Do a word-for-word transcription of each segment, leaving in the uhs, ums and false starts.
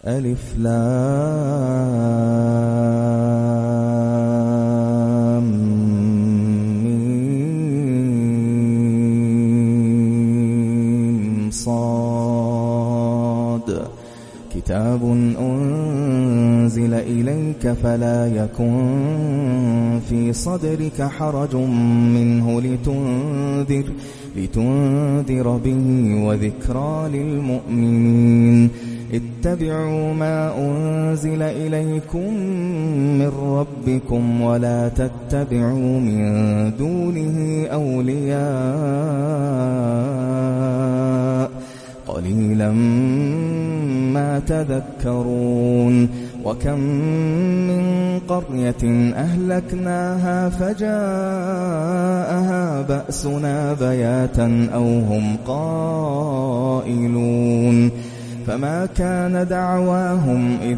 ألف لام ميم صاد كتاب أنزل إليك فلا يكن في صدرك حرج منه لتنذر لتنذر به وذكرى للمؤمنين اتبعوا ما أنزل إليكم من ربكم ولا تتبعوا من دونه أولياء قليلا ما تذكرون وكم من قرية أهلكناها فجاءها بأسنا بياتا أو هم قائلون فما كان دعواهم إذ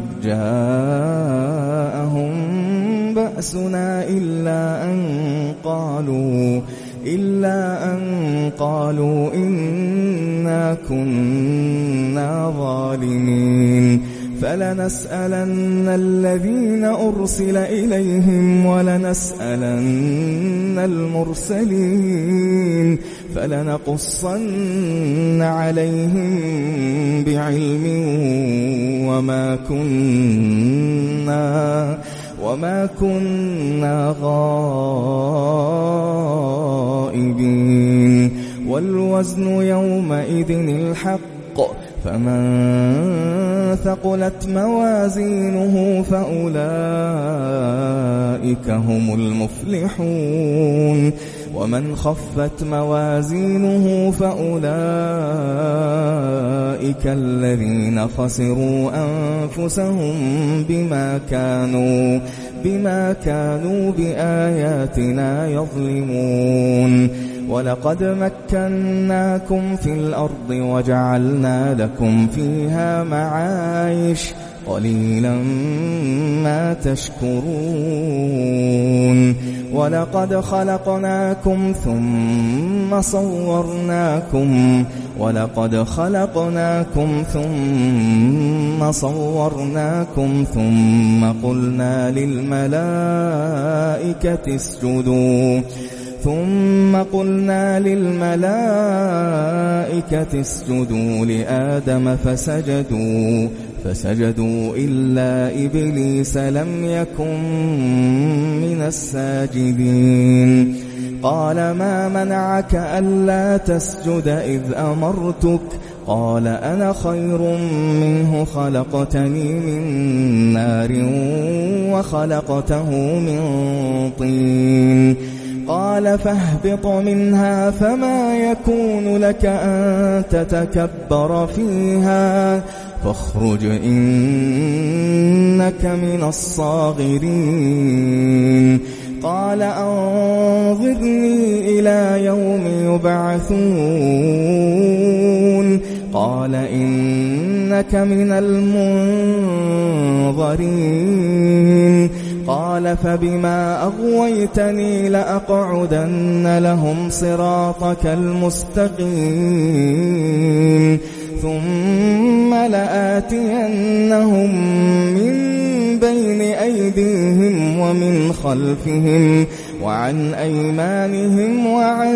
جاءهم بأسنا إلا أن قالوا إلا أن قالوا إنا كنا ظالمين فلنسألن الذين أرسل إليهم ولنسألن المرسلين فلنقصن عليهم بعلم وما كنا وما كنا غائبين والوزن يومئذ الحق فمن ثقلت موازينه فأولئك هم المفلحون ومن خفت موازينه فأولئك الذين خسروا أنفسهم بما كانوا بما كانوا بآياتنا يظلمون ولقد مكناكم في الأرض وجعلنا لكم فيها معايش قليلا ما تشكرون ولقد خلقناكم ثم صورناكم ولقد خلقناكم ثم صورناكم ثم قلنا للملائكة اسجدوا ثم قلنا للملائكة اسجدوا لآدم فسجدوا فسجدوا إلا إبليس لم يكن من الساجدين قال ما منعك ألا تسجد إذ أمرتك قال أنا خير منه خلقتني من نار وخلقته من طين قال فاهبط منها فما يكون لك أن تتكبر فيها فاخرج إنك من الصاغرين قال أنظرني إلى يوم يبعثون قال إنك من المنظرين قال فبما أغويتني لأقعدن لهم صراطك المستقيم ثم لآتينهم من بين أيديهم ومن خلفهم وعن أيمانهم وعن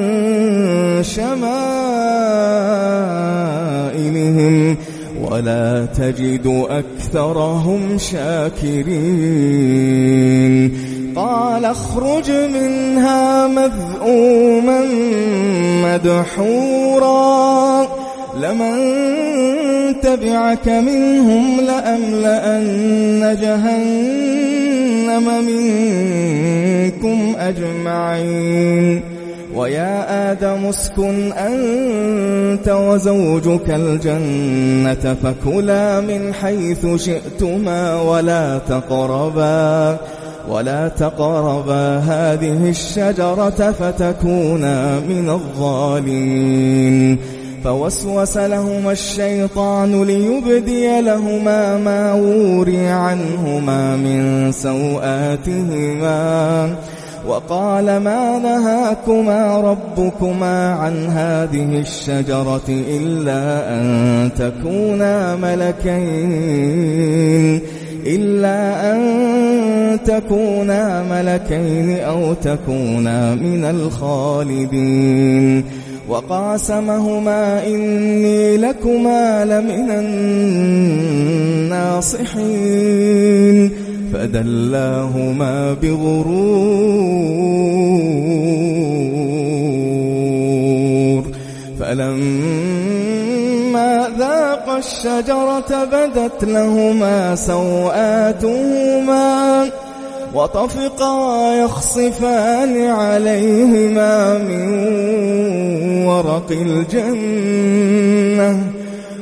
شمائلهم ولا تجد أكثرهم شاكرين قال اخرج منها مذءوما مدحورا لمن تبعك منهم لأملأن جهنم منكم أجمعين ويا آدم اسكن أنت وزوجك الجنة فكلا من حيث شئتما ولا تقربا ولا تقربا هذه الشجرة فتكونا من الظالمين فوسوس لهما الشيطان ليبدي لهما ما وري عنهما من سوآتهما وقال ما نهاكما ربكما عن هذه الشجرة إلا أن تكونا ملكين إلا أن تكونا ملكين أو تكونا من الخالدين وقاسمهما إني لكما لمن الناصحين فدلاهما بغرور فلما ذاقا الشجرة بدت لهما سوآتهما وطفقا يخصفان عليهما من ورق الجنة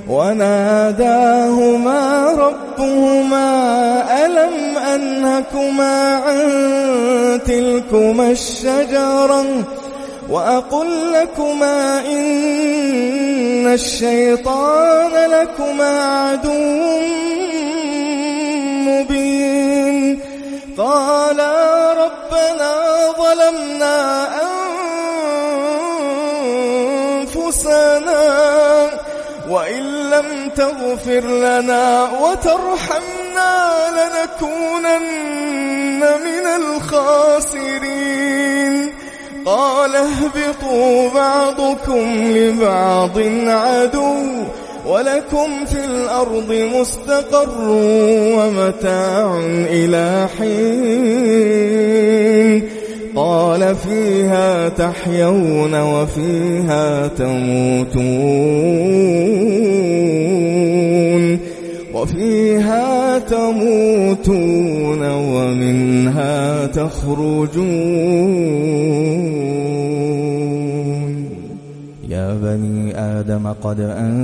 وناداهما ربهما ألم أنهكما عن تلكما الشجرة وأقل لكما إن الشيطان لكما عدو مبين قالا ربنا ظلمنا أنفسنا وإن لم تغفر لنا وترحمنا لنكونن من الخاسرين قال اهبطوا بعضكم لبعض عدو ولكم في الأرض مستقر ومتاع إلى حين قال فيها تحيون وفيها تموتون وفيها تموتون ومنها تخرجون يا بني آدم قد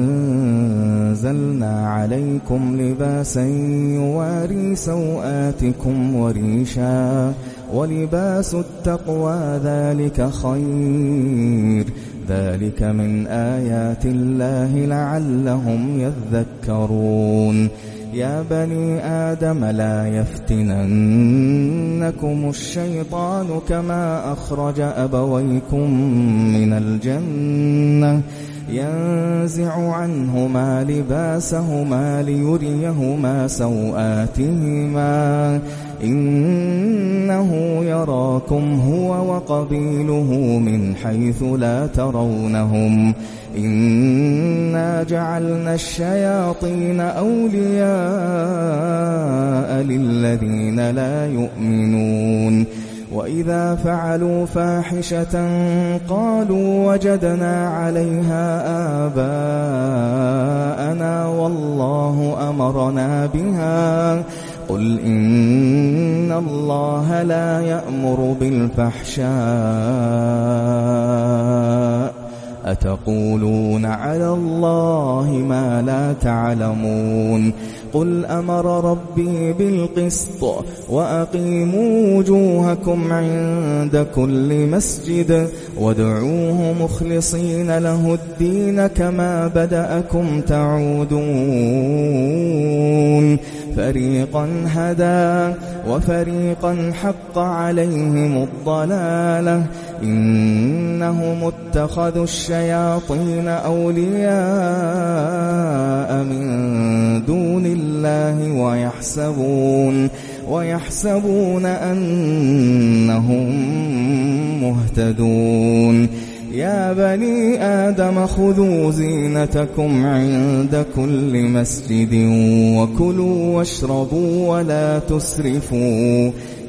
أنزلنا عليكم لباسا يواري سوآتكم وريشا ولباس التقوى ذلك خير ذلك من آيات الله لعلهم يذكرون يا بني آدم لا يفتننكم الشيطان كما أخرج أبويكم من الجنة ينزع عنهما لباسهما ليريهما سوآتهما إنه يراكم هو وقبيله من حيث لا ترونهم إنا جعلنا الشياطين أولياء للذين لا يؤمنون وإذا فعلوا فاحشة قالوا وجدنا عليها آباءنا والله أمرنا بها قل إن الله لا يأمر بالفحشاء أتقولون على الله ما لا تعلمون قل أمر ربي بالقسط وأقيموا وجوهكم عند كل مسجد وادعوه مخلصين له الدين كما بدأكم تعودون فريقا هدى وفريقا حق عليهم الضلالة إنهم اتخذوا الشياطين أولياء من دون الله ويحسبون ويحسبون أنهم مهتدون يا بني آدم خذوا زينتكم عند كل مسجد وكلوا واشربوا ولا تسرفوا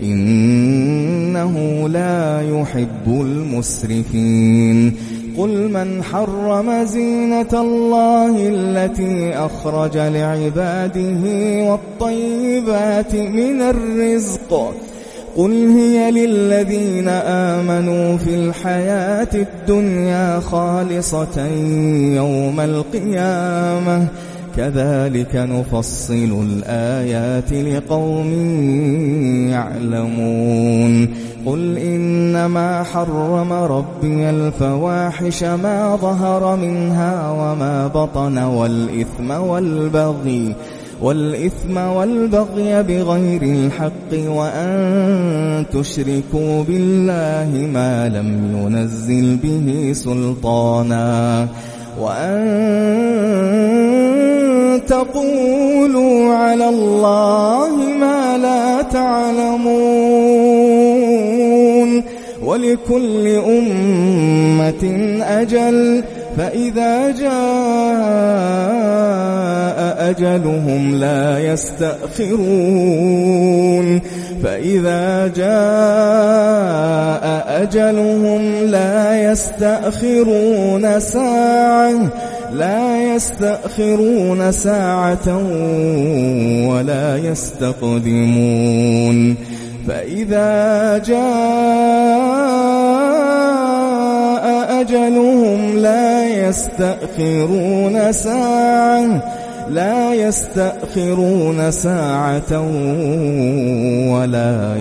إنه لا يحب المسرفين قل من حرم زينة الله التي أخرج لعباده والطيبات من الرزق قل هي للذين آمنوا في الحياة الدنيا خالصة يوم القيامة كذلك نفصل الآيات لقوم يعلمون قل إنما حرم ربي الفواحش ما ظهر منها وما بطن والإثم والبغي والإثم والبغي بغير الحق وأن تشركوا بالله ما لم ينزل به سلطانا وأن تقولوا على الله ما لا تعلمون. ولكل أمة أجل فإذا جاء أجلهم لا يستأخرون فإذا جاء أجلهم لا يستأخرون ساعة لا يستأخرون ساعة ولا يستقدمون. فإذا جاء أجلهم لا يستأخرون ساعة لا يستأخرون ساعة ولا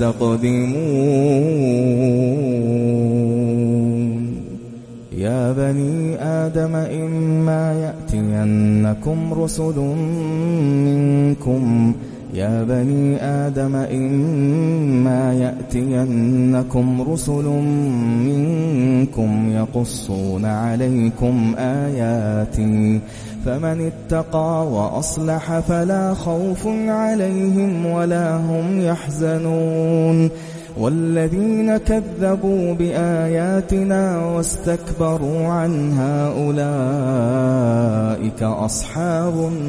يستقدمون. يا بني آدم إما يأتينكم رسل منكم يا بني آدم إما يأتينكم رسل منكم يقصون عليكم آياتي فمن اتقى وأصلح فلا خوف عليهم ولا هم يحزنون. والذين كذبوا بآياتنا واستكبروا عنها أولئك أصحاب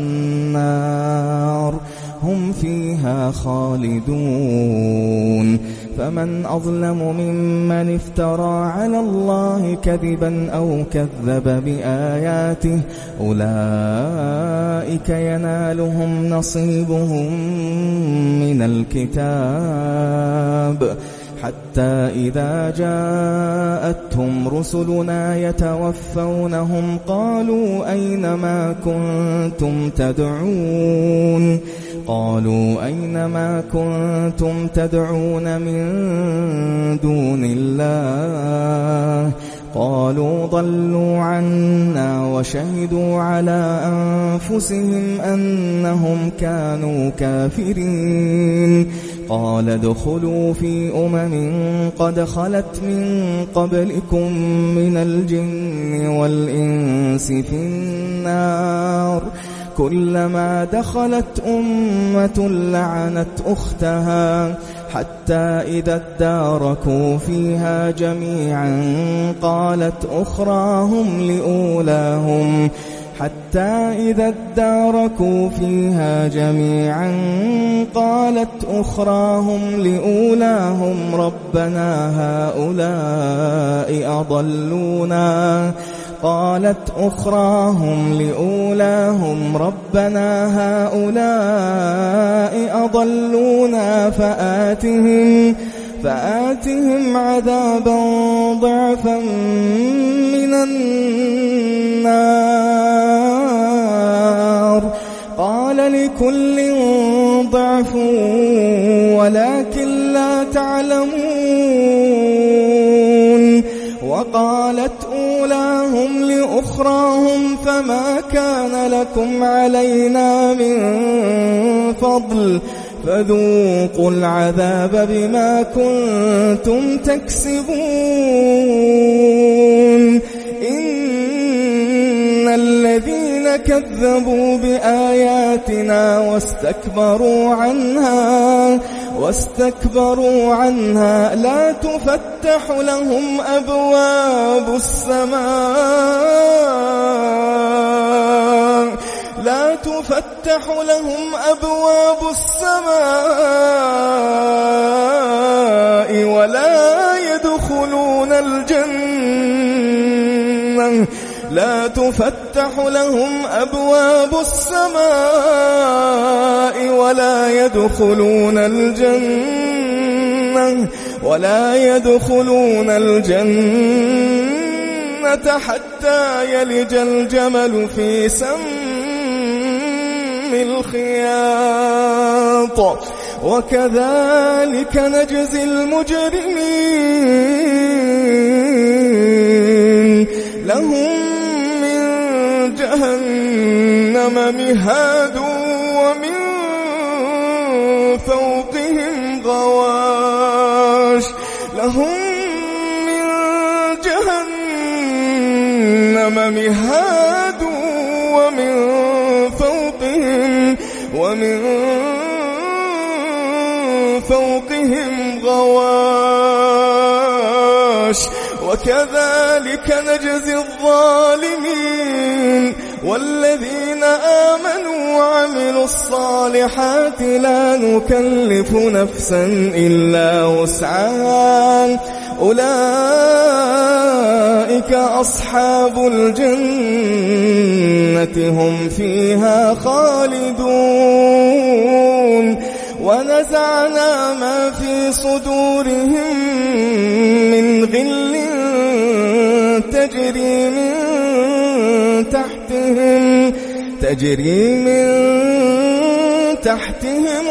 النار هم فيها خالدون. فمن أظلم ممن افترى على الله كذبا أو كذب بآياته أولئك ينالهم نصيبهم من الكتاب حتى إذا جاءتهم رسلنا يتوفونهم قالوا أين ما كنتم تدعون قالوا أين ما كنتم تدعون من دون الله قالوا ضلوا عنا وشهدوا على أنفسهم أنهم كانوا كافرين. قال ادخلوا في أمم قد خلت من قبلكم من الجن والإنس في النار كلما دخلت أمة لعنت أختها حتى إذا اداركوا فيها جميعا قالت أخراهم لأولاهم حتى إذا اداركوا فيها جميعا قالت أخراهم لأولاهم ربنا هؤلاء أضلونا قالت أخراهم لأولاهم ربنا هؤلاء أضلونا فآتهم فآتهم عذابا ضعفا من النار قال لكل ضعف ولكن لا تعلمون. وقالت أولاهم لأخراهم فما كان لكم علينا من فضل فذوقوا العذاب بما كنتم تكسبون. إن الذين كذبوا بآياتنا واستكبروا عنها واستكبروا عنها لا تفتح لهم أبواب السماء لا تفتح لهم أبواب السماء ولا يدخلون الجنة لا تفتح لهم أبواب السماء ولا يدخلون الجنة ولا يدخلون الجنة حتى يلج الجمل في سم الخياط وكذلك نجزي المجرمين. لهم من جهنم مهاد ومن فوقهم غواش لهم من جهنم مهاد ومن فوقهم ومن فوقهم غواش وكذلك نجزي الظالمين والذين آمنوا وعملوا الصالحات لا نكلف نفسا إلا وسعها أولئك أصحاب الجنة هم فيها خالدون ونزعنا ما في صدورهم من غل تجري من تحتهم تجري من تحتهم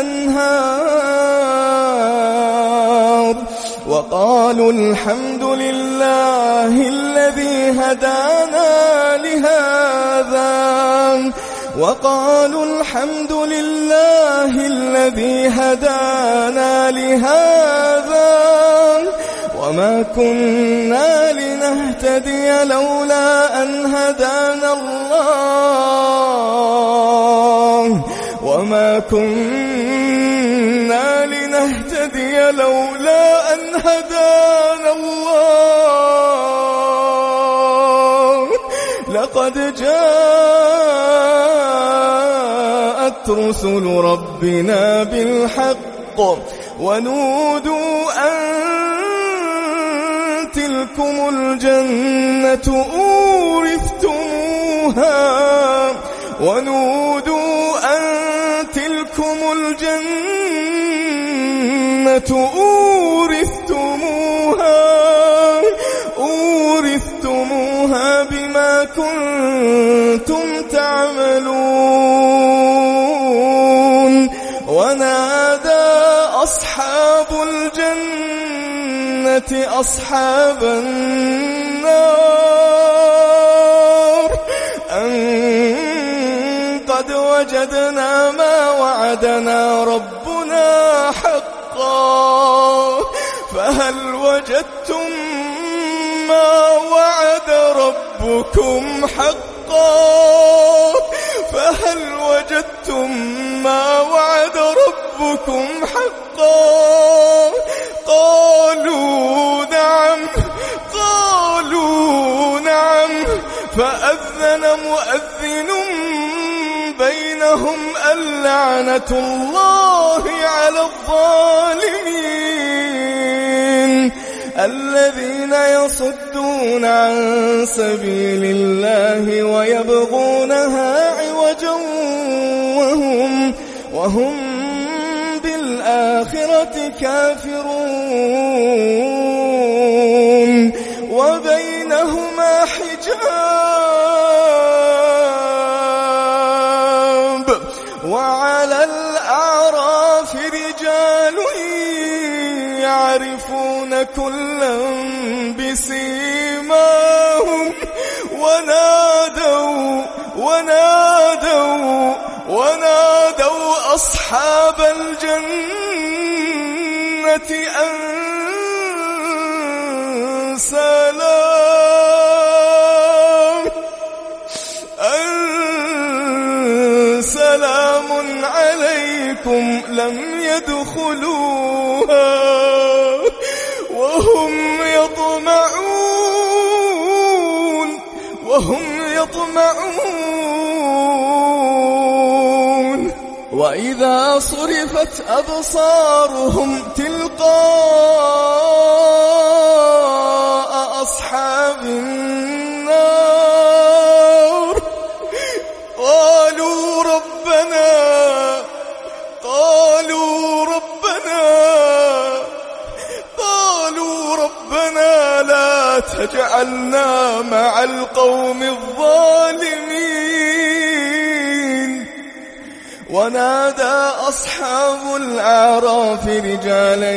الأنهار وقالوا الحمد لله الذي هدانا لهذا وقالوا الحمد لله الذي هدانا لهذا وما كنا لنهتدي لولا أن هدانا الله وما كنا لنهتدي لولا أن هدانا الله لقد جاءت رسل ربنا بالحق ونودوا أن تلكم الجنة أورثتموها ونودوا أن تلكم الجنة أورثتموها أورثتموها بما كنتم تعملون ونادى أصحاب الجنة أصحاب النار أن قد وجدنا ما وعدنا ربنا حقا فهل وجدتم ما وعد ربكم حقا فهل وجدتم ما وعد ربكم حقا قالوا نعم قالوا نعم فأذن مؤذن بينهم اللعنة الله على الظالمين الذين يصدون عن سبيل الله ويبغونها عوجا وهم وهم بالآخرة كافرون وبينهما حجاب وعلى الأعراف رجال يعرفون كلا بسيماهم ونادوا ونادوا ونادوا أصحاب الجنة أن سلام أن سلام عليكم لم يدخلوها وهم يطمعون وهم يطمعون وإذا صرفت أبصارهم تلقاء أصحاب النار قالوا ربنا قالوا ربنا قالوا ربنا لا تجعلنا مع القوم الظالمين ونادى أصحاب الأعراف رجالا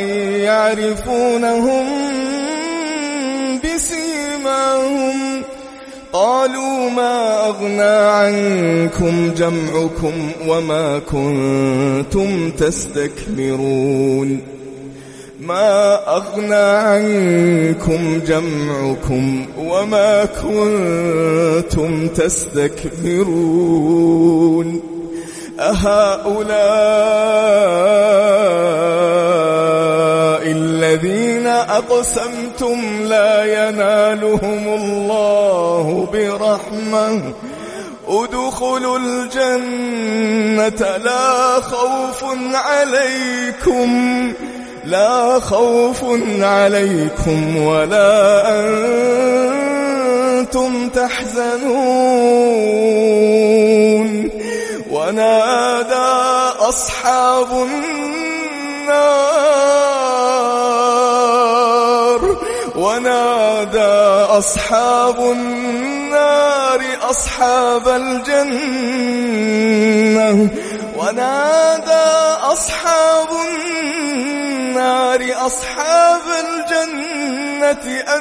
يعرفونهم بسيماهم قالوا ما أغنى عنكم جمعكم وما كنتم تستكبرون ما أغنى عنكم جمعكم وما كنتم تستكبرون أهؤلاء الذين أقسمتم لا ينالهم الله برحمة ادخلوا الجنة لا خوف عليكم لا خوف عليكم ولا أنتم تحزنون ونادى أصحاب النار ونادى أصحاب النار أصحاب الجنة ونادى أصحاب النار أصحاب الجنة أن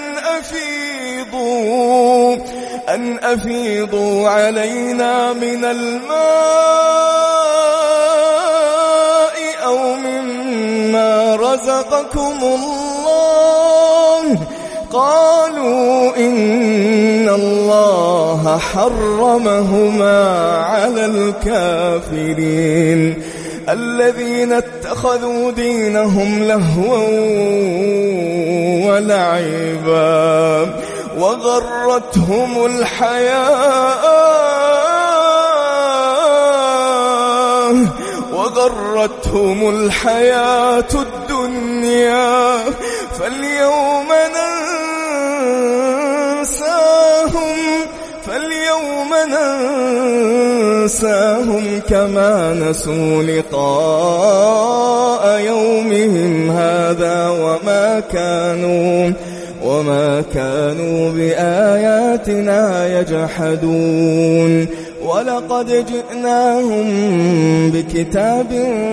أفيضوا أن أفيضوا علينا من الماء أو مما رزقكم الله قالوا إن الله حرمهما على الكافرين الذين اتخذوا دينهم لهوا ولعبا وغرتهم الحياة وغرتهم الحياة الدنيا فاليوم ننساهم فاليوم ننساهم كما نسوا لقاء يومهم هذا وما كانوا وما كانوا بآياتنا يجحدون ولقد جئناهم بكتاب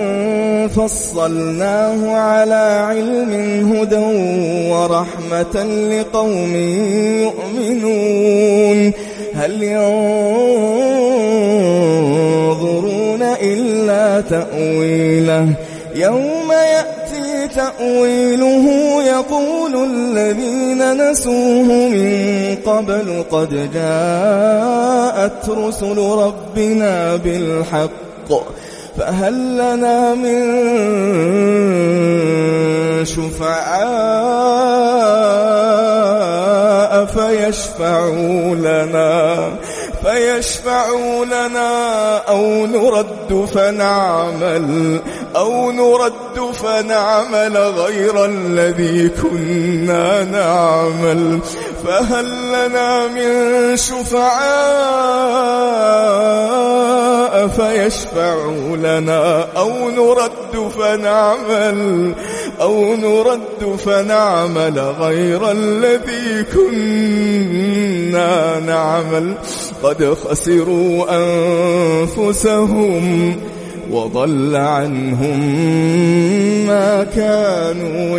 فصلناه على علم هدى ورحمة لقوم يؤمنون هل ينظرون إلا تأويله يوم يأتي تأويله يقول الذين نسوه من قبل قد جاءت رسل ربنا بالحق فهل لنا من شفعاء فيشفعوا لنا فيشفعوا لنا أو نرد فنعمل أو نرد فنعمل غير الذي كنا نعمل فهل لنا من شفعاء فيشفعوا لنا أو نرد فنعمل أو نرد فنعمل غير الذي كنا نعمل قد خسروا أنفسهم وضل عنهم ما كانوا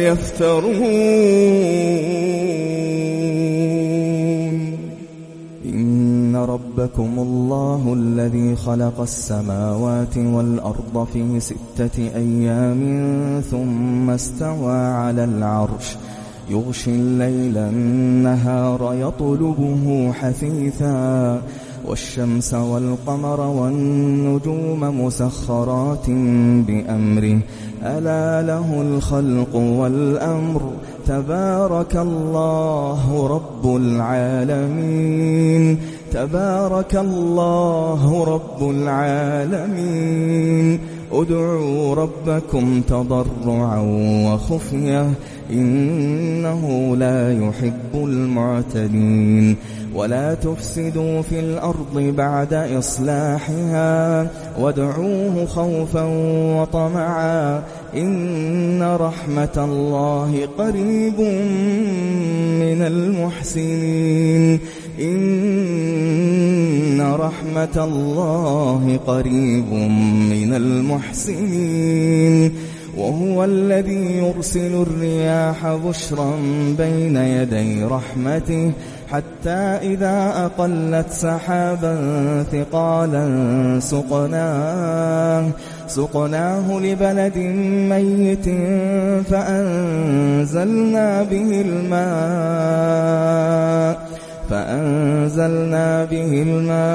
يفترون إن ربكم الله الذي خلق السماوات والأرض في ستة أيام ثم استوى على العرش يغشي الليل النهار يطلبه حثيثا والشمس والقمر والنجوم مسخرات بأمره ألا له الخلق والأمر تبارك الله رب العالمين تبارك الله رب العالمين ادعوا ربكم تضرعا وخفية إنه لا يحب المعتدين ولا تفسدوا في الأرض بعد إصلاحها وادعوه خوفا وطمعا إن رحمة الله قريب من المحسنين إن رحمة الله قريب من المحسنين وهو الذي يرسل الرياح بشرا بين يدي رحمته حتى إذا أقلت سحابا ثقالا سقناه, سقناه لبلد ميت فأنزلنا به الماء فأنزلنا به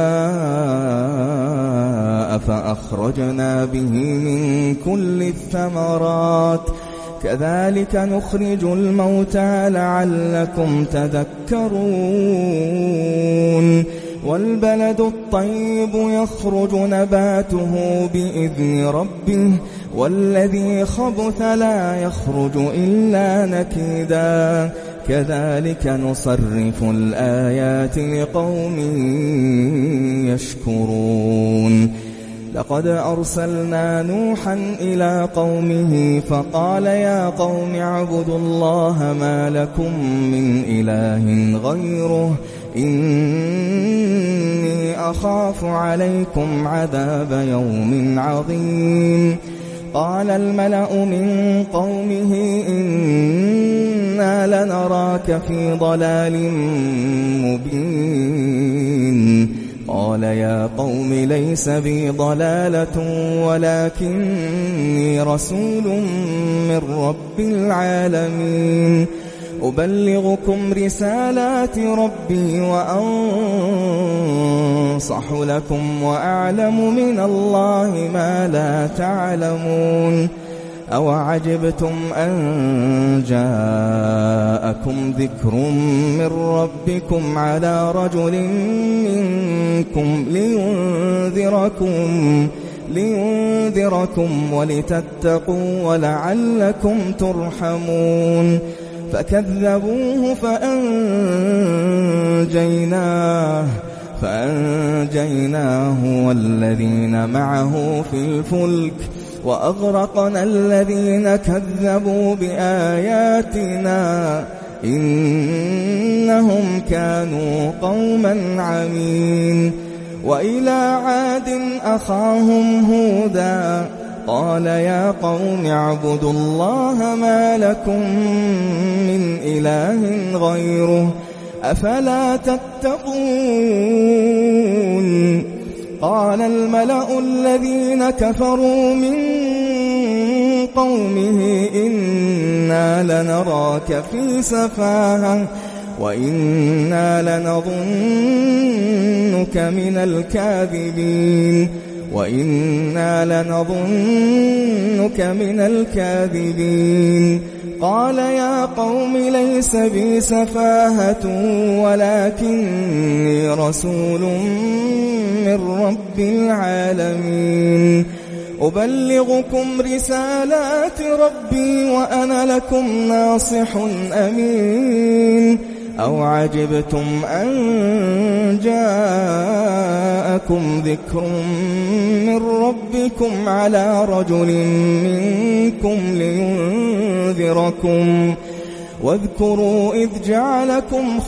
الماء فأخرجنا به من كل الثمرات كذلك نخرج الموتى لعلكم تذكرون والبلد الطيب يخرج نباته بإذن ربه والذي خبث لا يخرج إلا نكدا كذلك نصرف الآيات لقوم يشكرون لقد أرسلنا نوحا إلى قومه فقال يا قوم اعبدوا الله ما لكم من إله غيره إني أخاف عليكم عذاب يوم عظيم قال الملأ من قومه إنا لنراك في ضلال مبين قال يا قوم ليس بي ضلالة ولكني رسول من رب العالمين أبلغكم رسالات ربي وأنصح لكم وأعلم من الله ما لا تعلمون أوعجبتم أن جاءكم ذكر من ربكم على رجل منكم لينذركم لينذركم ولتتقوا ولعلكم ترحمون فكذبوه فأنجيناه فأنجيناه والذين معه في الفلك وأغرقنا الذين كذبوا بآياتنا إنهم كانوا قوما عمين وإلى عاد أخاهم هودا قال يا قوم اعبدوا الله ما لكم من إله غيره أفلا تتقون قال الملأ الذين كفروا من قومه إنا لنراك في سفاهة وإنا لنظنك من الكاذبين وإنا لنظنك من الكاذبين قال يا قوم ليس بي سفاهة ولكني رسول من رب العالمين أبلغكم رسالات ربي وأنا لكم ناصح أمين أوعجبتم أن جاءكم ذكر من ربكم على رجل منكم لينذركم واذكروا إذ جعلكم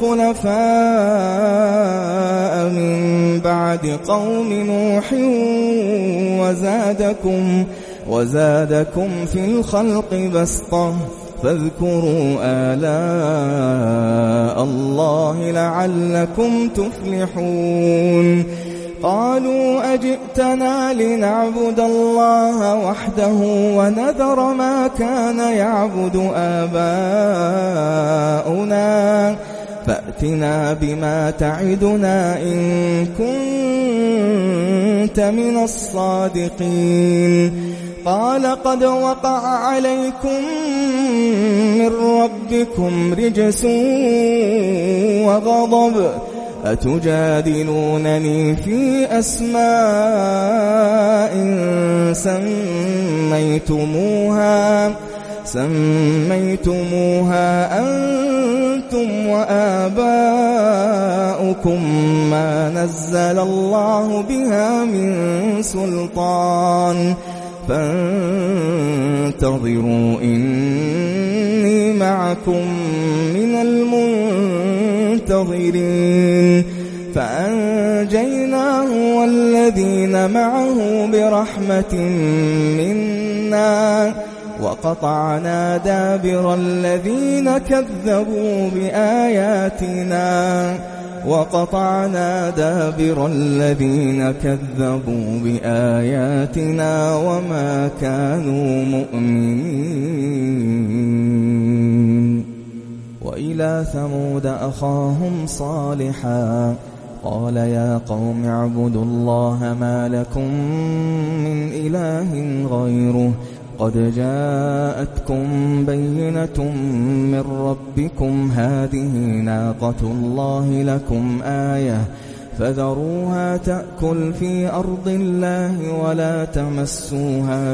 خلفاء من بعد قوم نوح وزادكم, وزادكم في الخلق بسطة فاذكروا آلاء الله لعلكم تفلحون قالوا أجئتنا لنعبد الله وحده ونذر ما كان يعبد آباؤنا فأتنا بما تعدنا إن كنت من الصادقين قال قد وقع عليكم من ربكم رجس وغضب أتجادلونني في أسماء سميتموها سميتموها أنتم وآباؤكم ما نزل الله بها من سلطان فانتظروا إني معكم من المنتظرين فأنجيناه والذين معه برحمة منا وقطعنا دابر الذين كذبوا بآياتنا وقطعنا دابر الذين كذبوا بآياتنا وما كانوا مؤمنين. وإلى ثمود أخاهم صالحا قال يا قوم اعبدوا الله ما لكم من إله غيره قد جاءتكم بينة من ربكم هذه ناقة الله لكم آية فذروها تأكل في أرض الله ولا تمسوها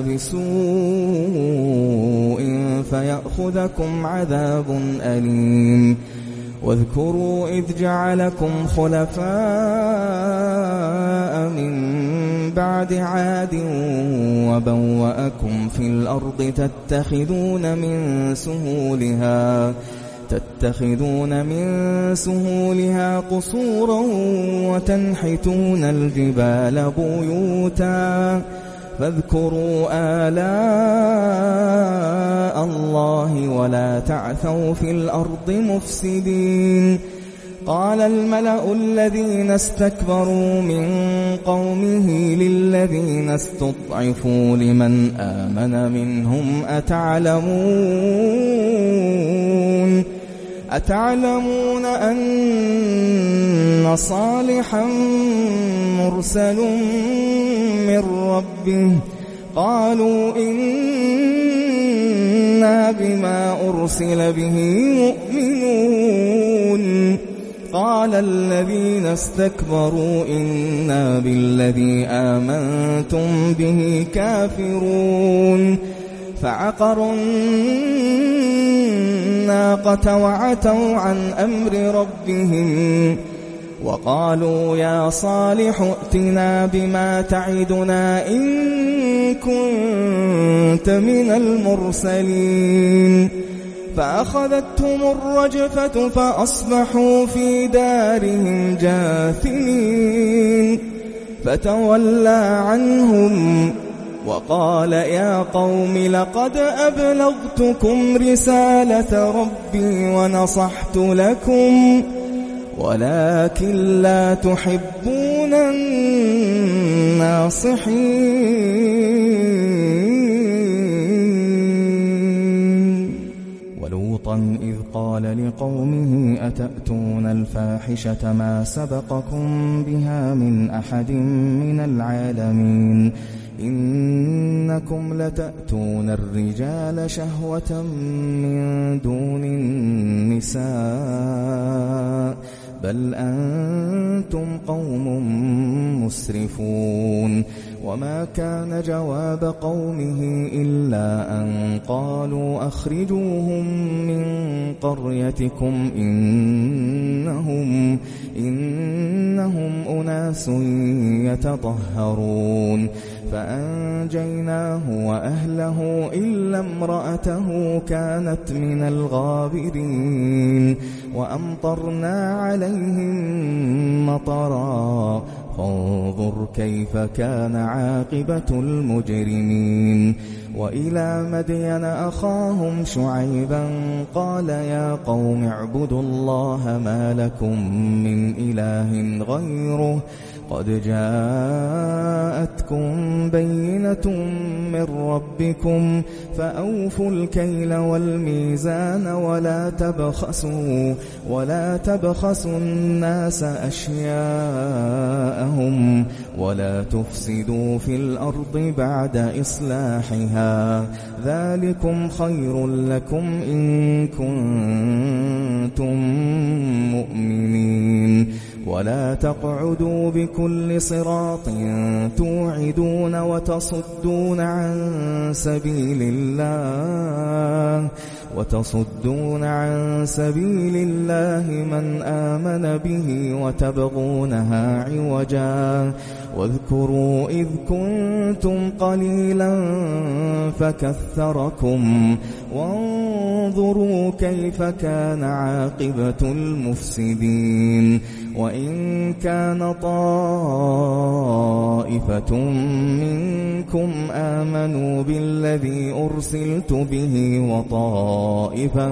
بسوء فيأخذكم عذاب أليم. واذكروا إذ جعلكم خلفاء من بعد عاد وبوأكم في الأرض تتخذون من سهولها تتخذون من سهولها قصورا وتنحتون الجبال بيوتا فاذكروا آلاء الله ولا تعثوا في الأرض مفسدين. قال الملأ الذين استكبروا من قومه للذين استضعفوا لمن آمن منهم أتعلمون أتعلمون أن صالحا مرسل من ربه قالوا إنا بما أرسل به مؤمنون. قال الذين استكبروا إنا بالذي آمنتم به كافرون. فعقروا الناقة وعتوا عن أمر ربهم وقالوا يا صالح ائتنا بما تعدنا إن كنت من المرسلين. فأخذتهم الرجفة فأصبحوا في دارهم جاثمين. فتولى عنهم وقال يا قوم لقد أبلغتكم رسالة ربي ونصحت لكم ولكن لا تحبون الناصحين. ولوطا إذ قال لقومه أتأتون الفاحشة ما سبقكم بها من أحد من العالمين إنكم لتأتون الرجال شهوة من دون النساء بل أنتم قوم مسرفون. وما كان جواب قومه إلا أن قالوا أخرجوهم من قريتكم إنهم إنهم أناس يتطهرون. فأنجيناه وأهله إلا امرأته كانت من الغابرين. وأمطرنا عليهم مطرا فانظر كيف كان عاقبة المجرمين. وإلى مدين أخاهم شعيبا قال يا قوم اعبدوا الله ما لكم من إله غيره قد جاءتكم بينة من ربكم فأوفوا الكيل والميزان ولا تبخسوا ولا تبخسوا الناس أشياءهم ولا تفسدوا في الأرض بعد إصلاحها ذلكم خير لكم إن كنتم مؤمنين. ولا تقعدوا بكل صراط توعدون وتصدون عن سبيل الله وتصدون عن سبيل الله من آمن به وتبغونها عوجا. واذكروا إذ كنتم قليلا فكثركم وانظروا فانظروا كيف كان عاقبة المفسدين. وإن كان طائفة منكم آمنوا بالذي أرسلت به وطائفة,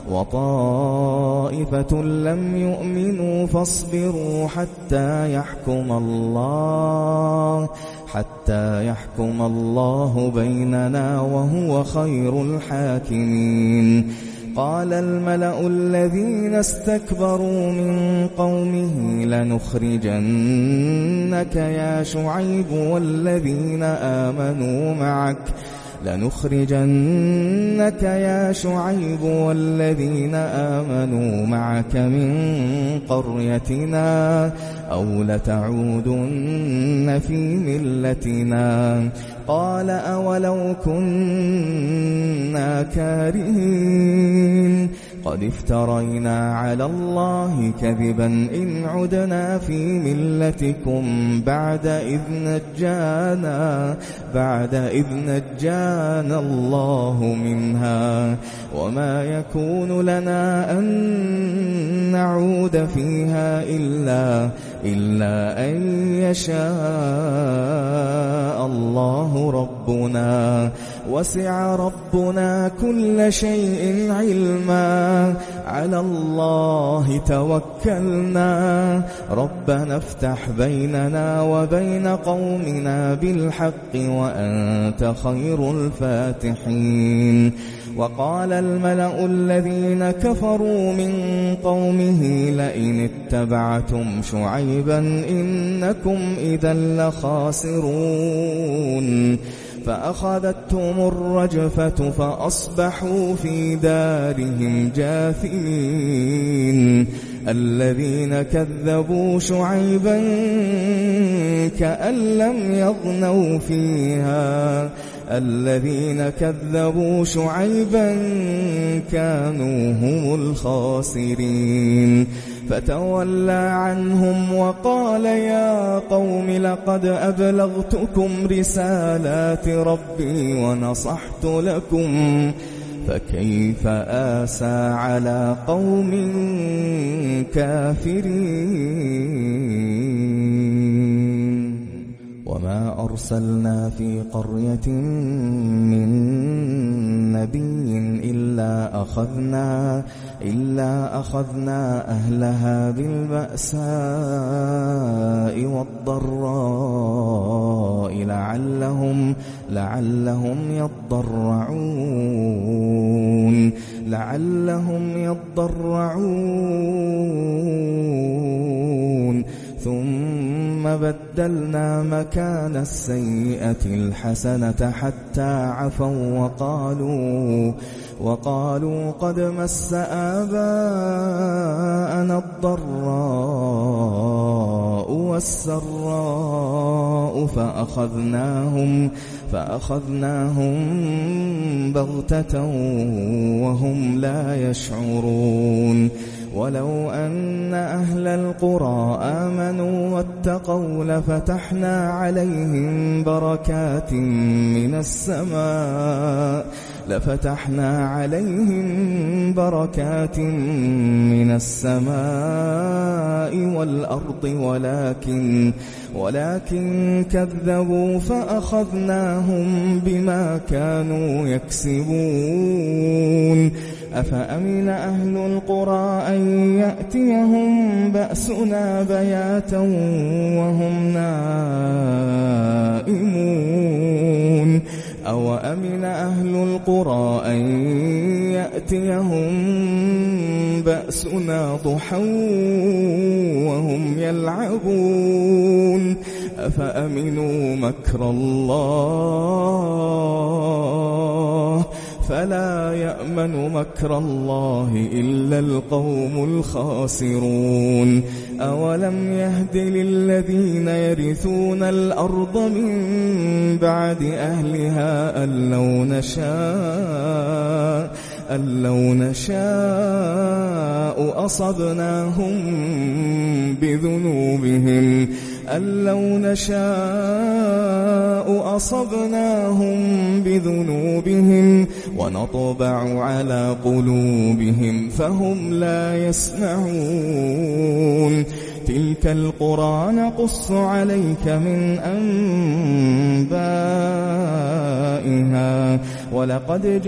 وطائفة لم يؤمنوا فاصبروا حتى يحكم الله حتى يحكم الله بيننا وهو خير الحاكمين. قال الملأ الذين استكبروا من قومه لنخرجنك يا شعيب والذين آمنوا معك لنخرجنك يا شعيب والذين آمنوا معك من قريتنا أو لتعودن في ملتنا. قال أولو كنا كارهين قد افترينا على الله كذبا إن عدنا في ملتكم بعد إذ نجانا بعد إذ نجانا الله منها وما يكون لنا أن نعود فيها إلا إلا أن يشاء الله ربنا وسع ربنا كل شيء علما على الله توكلنا ربنا افتح بيننا وبين قومنا بالحق وأنت خير الفاتحين. وقال الملأ الذين كفروا من قومه لئن اتبعتم شعيبا إنكم إذا لخاسرون فأخذتهم الرجفة فأصبحوا في دارهم جاثمين. الذين كذبوا شعيبا كأن لم يغنوا فيها الذين كذبوا شعيبا كانوا هم الخاسرين. فتولى عنهم وقال يا قوم لقد أبلغتكم رسالات ربي ونصحت لكم فكيف آسى على قوم كافرين. وما أرسلنا في قرية من نبي إلا أخذنا إلا أخذنا أهلها بالبأساء والضراء لعلهم لعلهم يضرعون لعلهم يضرعون ثم بدلنا مكان السيئة الحسنة حتى عفوا وقالوا وقالوا قد مس آباءنا الضراء والسراء فأخذناهم فأخذناهم بغتة وهم لا يشعرون. ولو أن أهل القرى آمنوا واتقوا لفتحنا عليهم بركات من السماء لفتحنا عليهم بركات من السماء والأرض ولكن ولكن كذبوا فأخذناهم بما كانوا يكسبون. أفأمن أهل القرى أن يأتيهم بأسنا بياتا وهم نائمون أو أمن أهل القرى أن يأتيهم بأسنا ضحى وهم يلعبون أفأمنوا مكر الله فلا يأمن مكر الله إلا القوم الخاسرون. أولم يهد للذين يرثون الأرض من بعد أهلها أن لو نشاء أن لو نشاء أصبناهم بذنوبهم أن لو نشاء أصبناهم بذنوبهم ونطبع على قلوبهم فهم لا يسمعون تلك القرى نقص عليك من أنبائها ولقد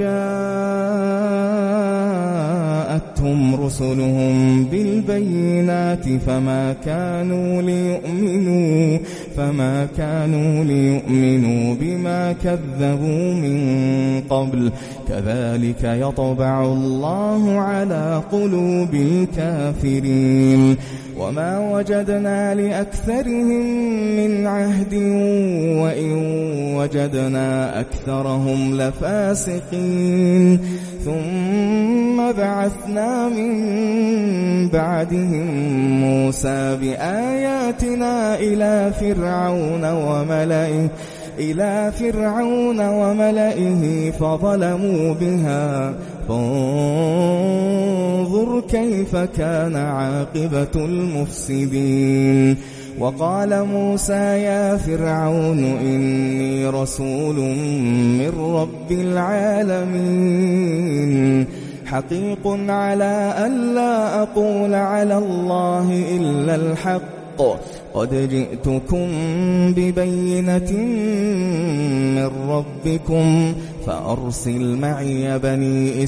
جاءتهم رسلهم بالبينات فما كانوا ليؤمنوا فما كانوا ليؤمنوا بما كذبوا من قبل كذلك يطبع الله على قلوب الكافرين وما وجدنا لأكثرهم من عهد وإن وجدنا أكثرهم لفاسقين ثم بعثنا من بعدهم موسى بآياتنا إلى فرعون وملئه إلى فرعون وملئه فظلموا بها فانظر كيف كان عاقبة المفسدين وقال موسى يا فرعون إني رسول من رب العالمين حقيق على أن لا أقول على الله إلا الحق قد جئتكم ببينة من ربكم فأرسل معي بني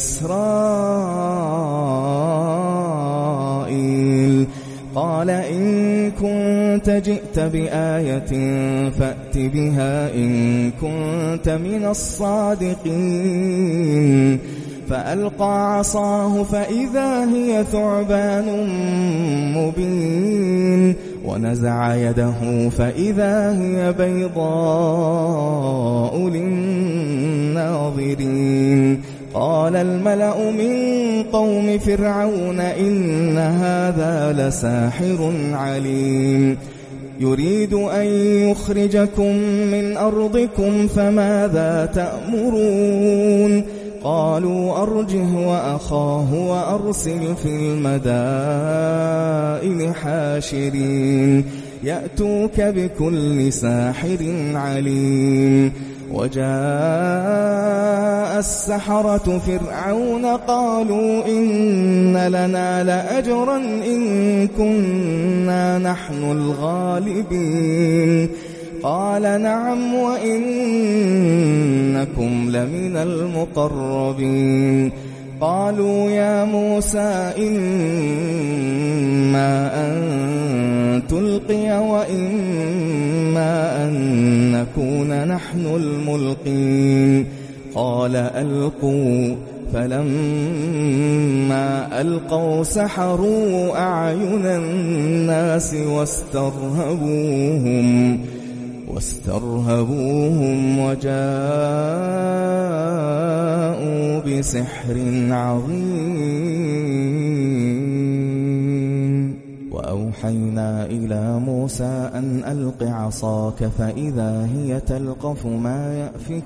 إسرائيل قال إن كنت جئت بآية فأت بها إن كنت من الصادقين فألقى عصاه فإذا هي ثعبان مبين ونزع يده فإذا هي بيضاء للناظرين قال الملأ من قوم فرعون إن هذا لساحر عليم يريد أن يخرجكم من أرضكم فماذا تأمرون قالوا أرجه وأخاه وأرسل في المدائن حاشرين يأتوك بكل ساحر عليم وجاء السحرة فرعون قالوا إن لنا لأجرا إن كنا نحن الغالبين قال نعم وإنكم لمن المقربين قالوا يا موسى إما أن تلقي وإما أن نكون نحن الملقين قال ألقوا فلما ألقوا سحروا أعين الناس واسترهبوهم واسترهبوهم وجاءوا بسحر عظيم وأوحينا إلى موسى أن ألق عصاك فإذا هي تلقف ما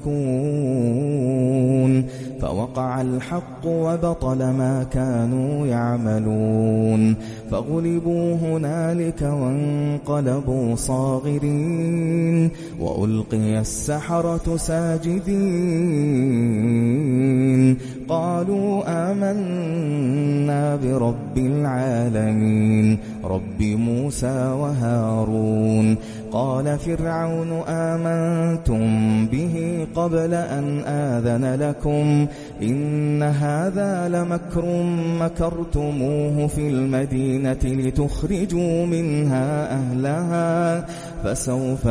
يأفكون فوقع الحق وبطل ما كانوا يعملون فغلبوا هنالك وانقلبوا صاغرين وألقي السحرة ساجدين قالوا آمنا برب العالمين رب موسى وهارون قال فرعون آمنتم به قبل أن آذن لكم إن هذا لمكر مكرتموه في المدينة لتخرجوا منها أهلها فسوف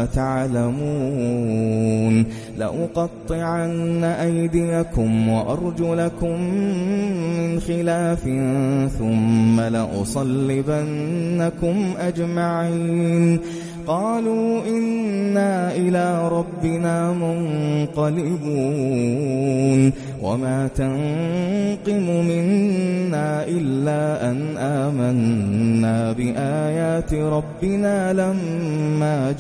تعلمون لأقطعن أيديكم وأرجلكم من خلاف ثم لأصلبنكم أجمعين قالوا إنا إلى ربنا منقلبون وما تنقم منا إلا أن آمنا بآيات ربنا لما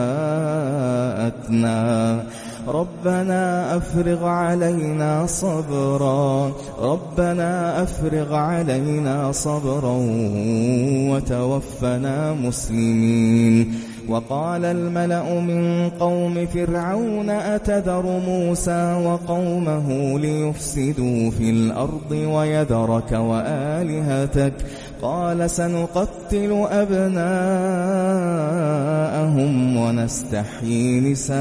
جاءتنا ربنا أفرغ علينا صبرا ربنا أفرغ علينا صبرا وتوفنا مسلمين وقال الملأ من قوم فرعون أتذر موسى وقومه ليفسدوا في الأرض ويذرك وآلهتك قال سنقتل أبناءهم ونستحيي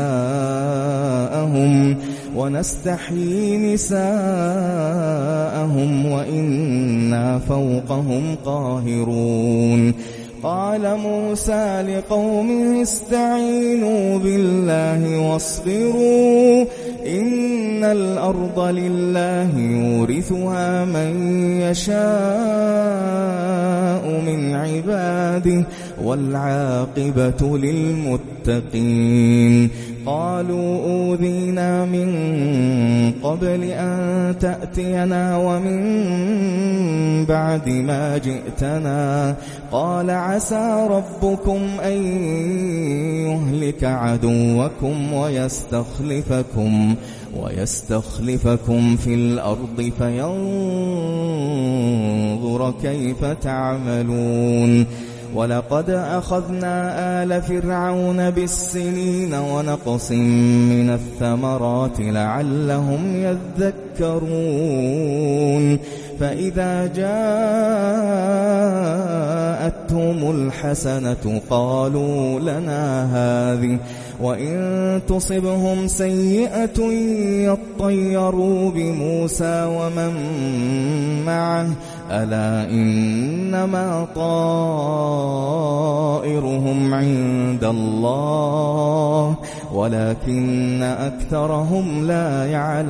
نساءهم ونستحيي نساءهم وإنا فوقهم قاهرون قال موسى لقومه استعينوا بالله واصبروا إن الأرض لله يورثها من يشاء من عباده والعاقبة للمتقين قالوا أوذينا من قبل أن تأتينا ومن بعد ما جئتنا قال عسى ربكم أن يهلك عدوكم ويستخلفكم ويستخلفكم في الأرض فينظر كيف تعملون ولقد أخذنا آل فرعون بالسنين ونقص من الثمرات لعلهم يذكرون فإذا جاءتهم الحسنة قالوا لنا هذه وإن تصبهم سيئة يطيروا بموسى ومن معه ألا إنما طائرهم عند الله ولكن أكثرهم لا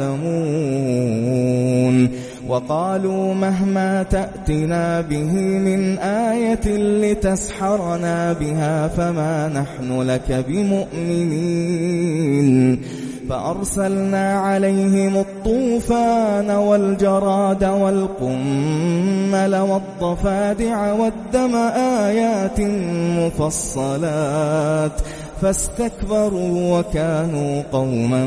يعلمون وقالوا مهما تأتنا به من آية لتسحرنا بها فما نحن لك بمؤمنين فأرسلنا عليهم الطوفان والجراد والقمل والضفادع والدم آيات مفصلات فاستكبروا وكانوا قوما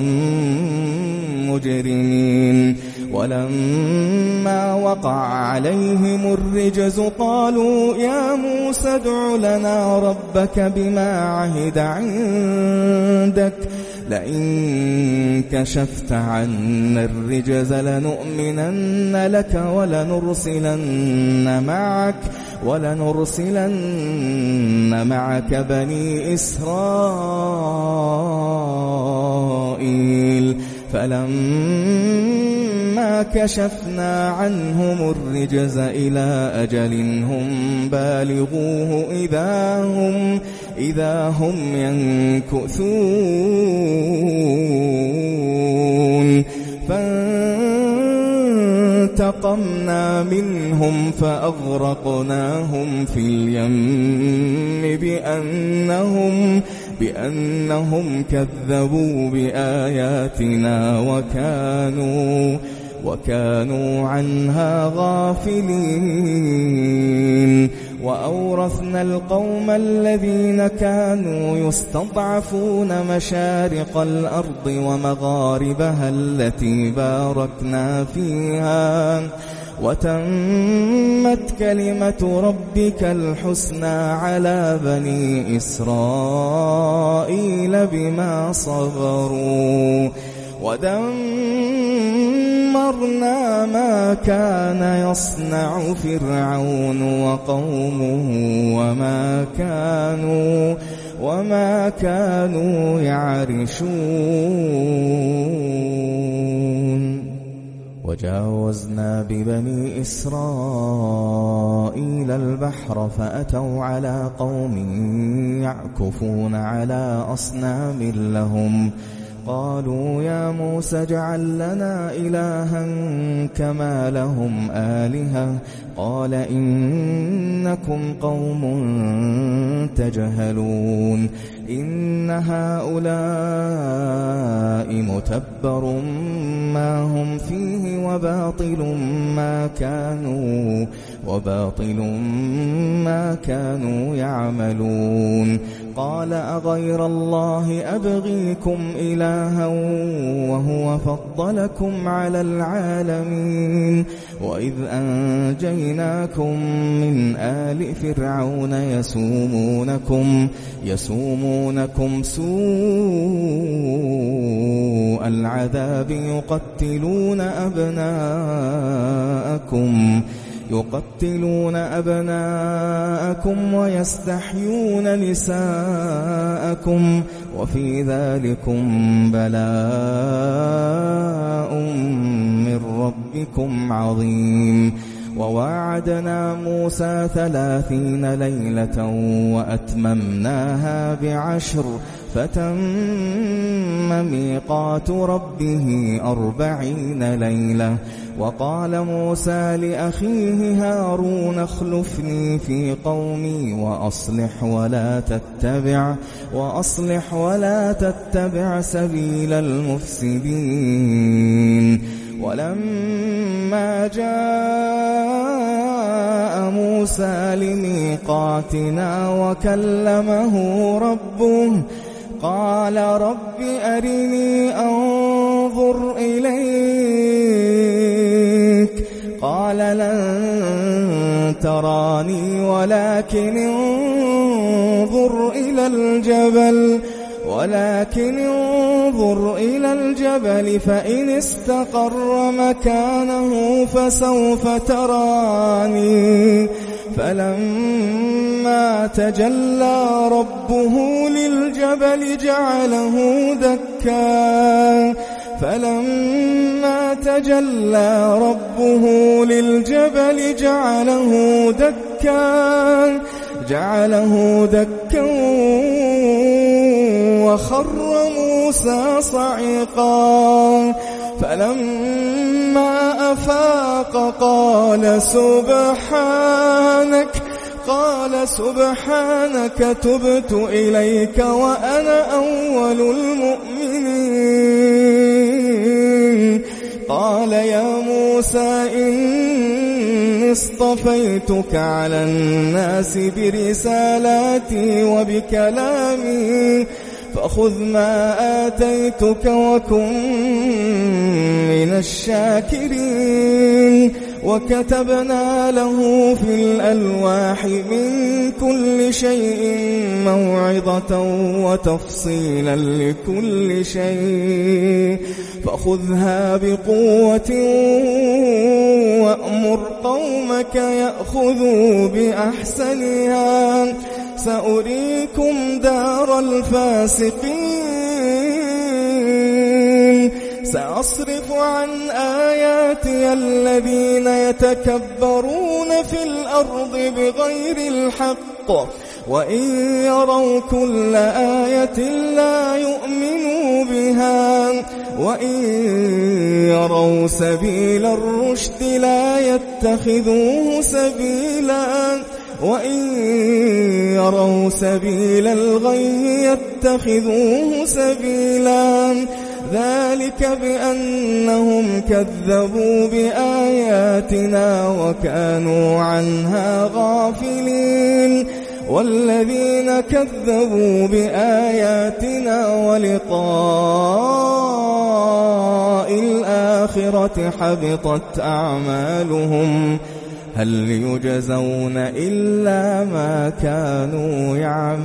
مجرمين ولما وقع عليهم الرجز قالوا يا موسى ادع لنا ربك بما عهد عندك لئن كشفت عنا الرجز لنؤمنن لك ولنرسلن معك ولنرسلن معك بني إسرائيل فلما كشفنا عنهم الرجز إلى أجل هم بالغوه إذا هم إذا هم ينكثون فانتقمنا منهم فأغرقناهم في اليم بأنهم بأنهم كذبوا بآياتنا وكانوا وكانوا عنها غافلين وأورثنا القوم الذين كانوا يستضعفون مشارق الأرض ومغاربها التي باركنا فيها وتمت كلمة ربك الحسنى على بني إسرائيل بما صبروا ودمرنا ما كان يصنع فرعون وقومه وما كانوا وما كانوا يعرشون وجاوزنا ببني إسرائيل البحر فأتوا على قوم يعكفون على أصنام لهم قالوا يا موسى اجعل لنا إلها كما لهم آلهة قال إنكم قوم تجهلون إن هؤلاء متبر ما هم فيه وباطل ما كانوا وباطل ما كانوا يعملون قال أغير الله أبغيكم إلها وهو فضلكم على العالمين وإذ أنجيناكم من آل فرعون يسومونكم يسومونكم سوء العذاب يقتلون أبناءكم يقتلون أبناءكم ويستحيون نساءكم وفي ذلكم بلاء من ربكم عظيم وواعدنا موسى ثلاثين ليلة وأتممناها بعشر فتم ميقات ربه أربعين ليلة وقال موسى لأخيه هارون اخلفني في قومي وأصلح ولا تتبع وأصلح ولا تتبع سبيل المفسدين ولما جاء موسى لميقاتنا وكلمه ربه قال رب أرني أنظر إليك قال لن تراني ولكن انظر إلى الجبل ولكن انظر إلى الجبل فإن استقر مكانه فسوف تراني فلما تجلى ربه للجبل جعله دكا فلما تجلى ربه للجبل جعله دكا جعله دكا وخر موسى صعقا فلما أفاق قال سبحانك قال سبحانك تبت إليك وأنا أول المؤمنين قال يا موسى إني اصطفيتك على الناس برسالاتي وبكلامي فخذ ما آتيتك وكن من الشاكرين وكتبنا له في الألواح من كل شيء موعظة وتفصيلا لكل شيء فخذها بقوة وأمر قومك يأخذوا بأحسنها سأريكم دار الفاسقين سأصرف عن آياتي الذين يتكبرون في الأرض بغير الحق وإن يروا كل آية لا يؤمنوا بها وإن يروا سبيل الرشد لا يتخذوه سبيلا وإن يروا سبيل الغي يتخذوه سبيلا ذلك بأنهم كذبوا بآياتنا وكانوا عنها غافلين والذين كذبوا بآياتنا ولقاء الآخرة حبطت أعمالهم هل يجزون إلا ما كانوا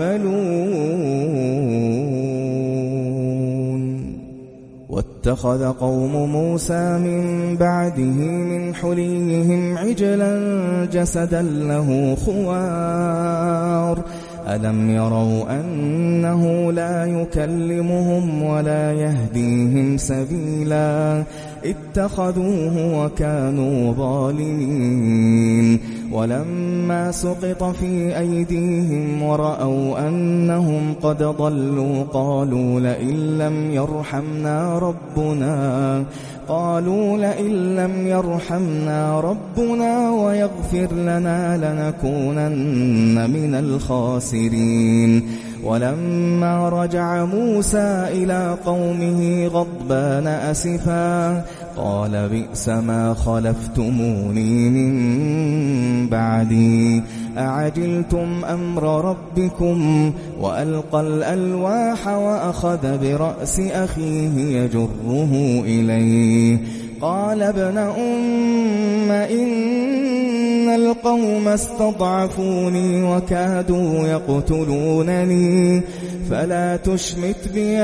يعملون واتخذ قوم موسى من بعده من حليهم عجلا جسدا له خوار ألم يروا أنه لا يكلمهم ولا يهديهم سبيلا اتخذوه وكانوا ظالمين ولما سقط في أيديهم ورأوا أنهم قد ضلوا قالوا لئن لم يرحمنا ربنا قالوا لئن لم يرحمنا ربنا ويغفر لنا لنكونن من الخاسرين ولما رجع موسى إلى قومه غضبان أسفا قال بئس ما خلفتموني من بعدي أعجلتم أمر ربكم وألقى الألواح وأخذ برأس أخيه يجره إليه قال ابن أم إن القوم استضعفوني وكادوا يقتلونني فلا تشمت بي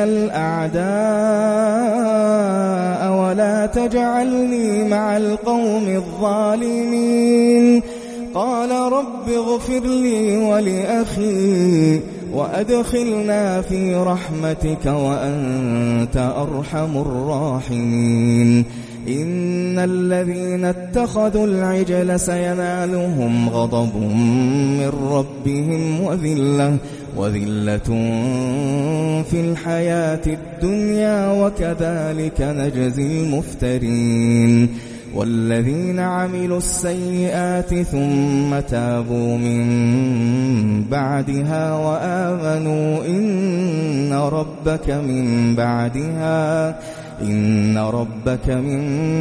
الأعداء ولا تجعلني مع القوم الظالمين قال رب اغفر لي ولأخي وأدخلنا في رحمتك وأنت أرحم الراحمين إن الذين اتخذوا العجل سينالهم غضب من ربهم وذلة وذلة في الحياة الدنيا وكذلك نجزي المفترين والذين عملوا السيئات ثم تابوا من بعدها وآمنوا إن ربك من بعدها إن ربك من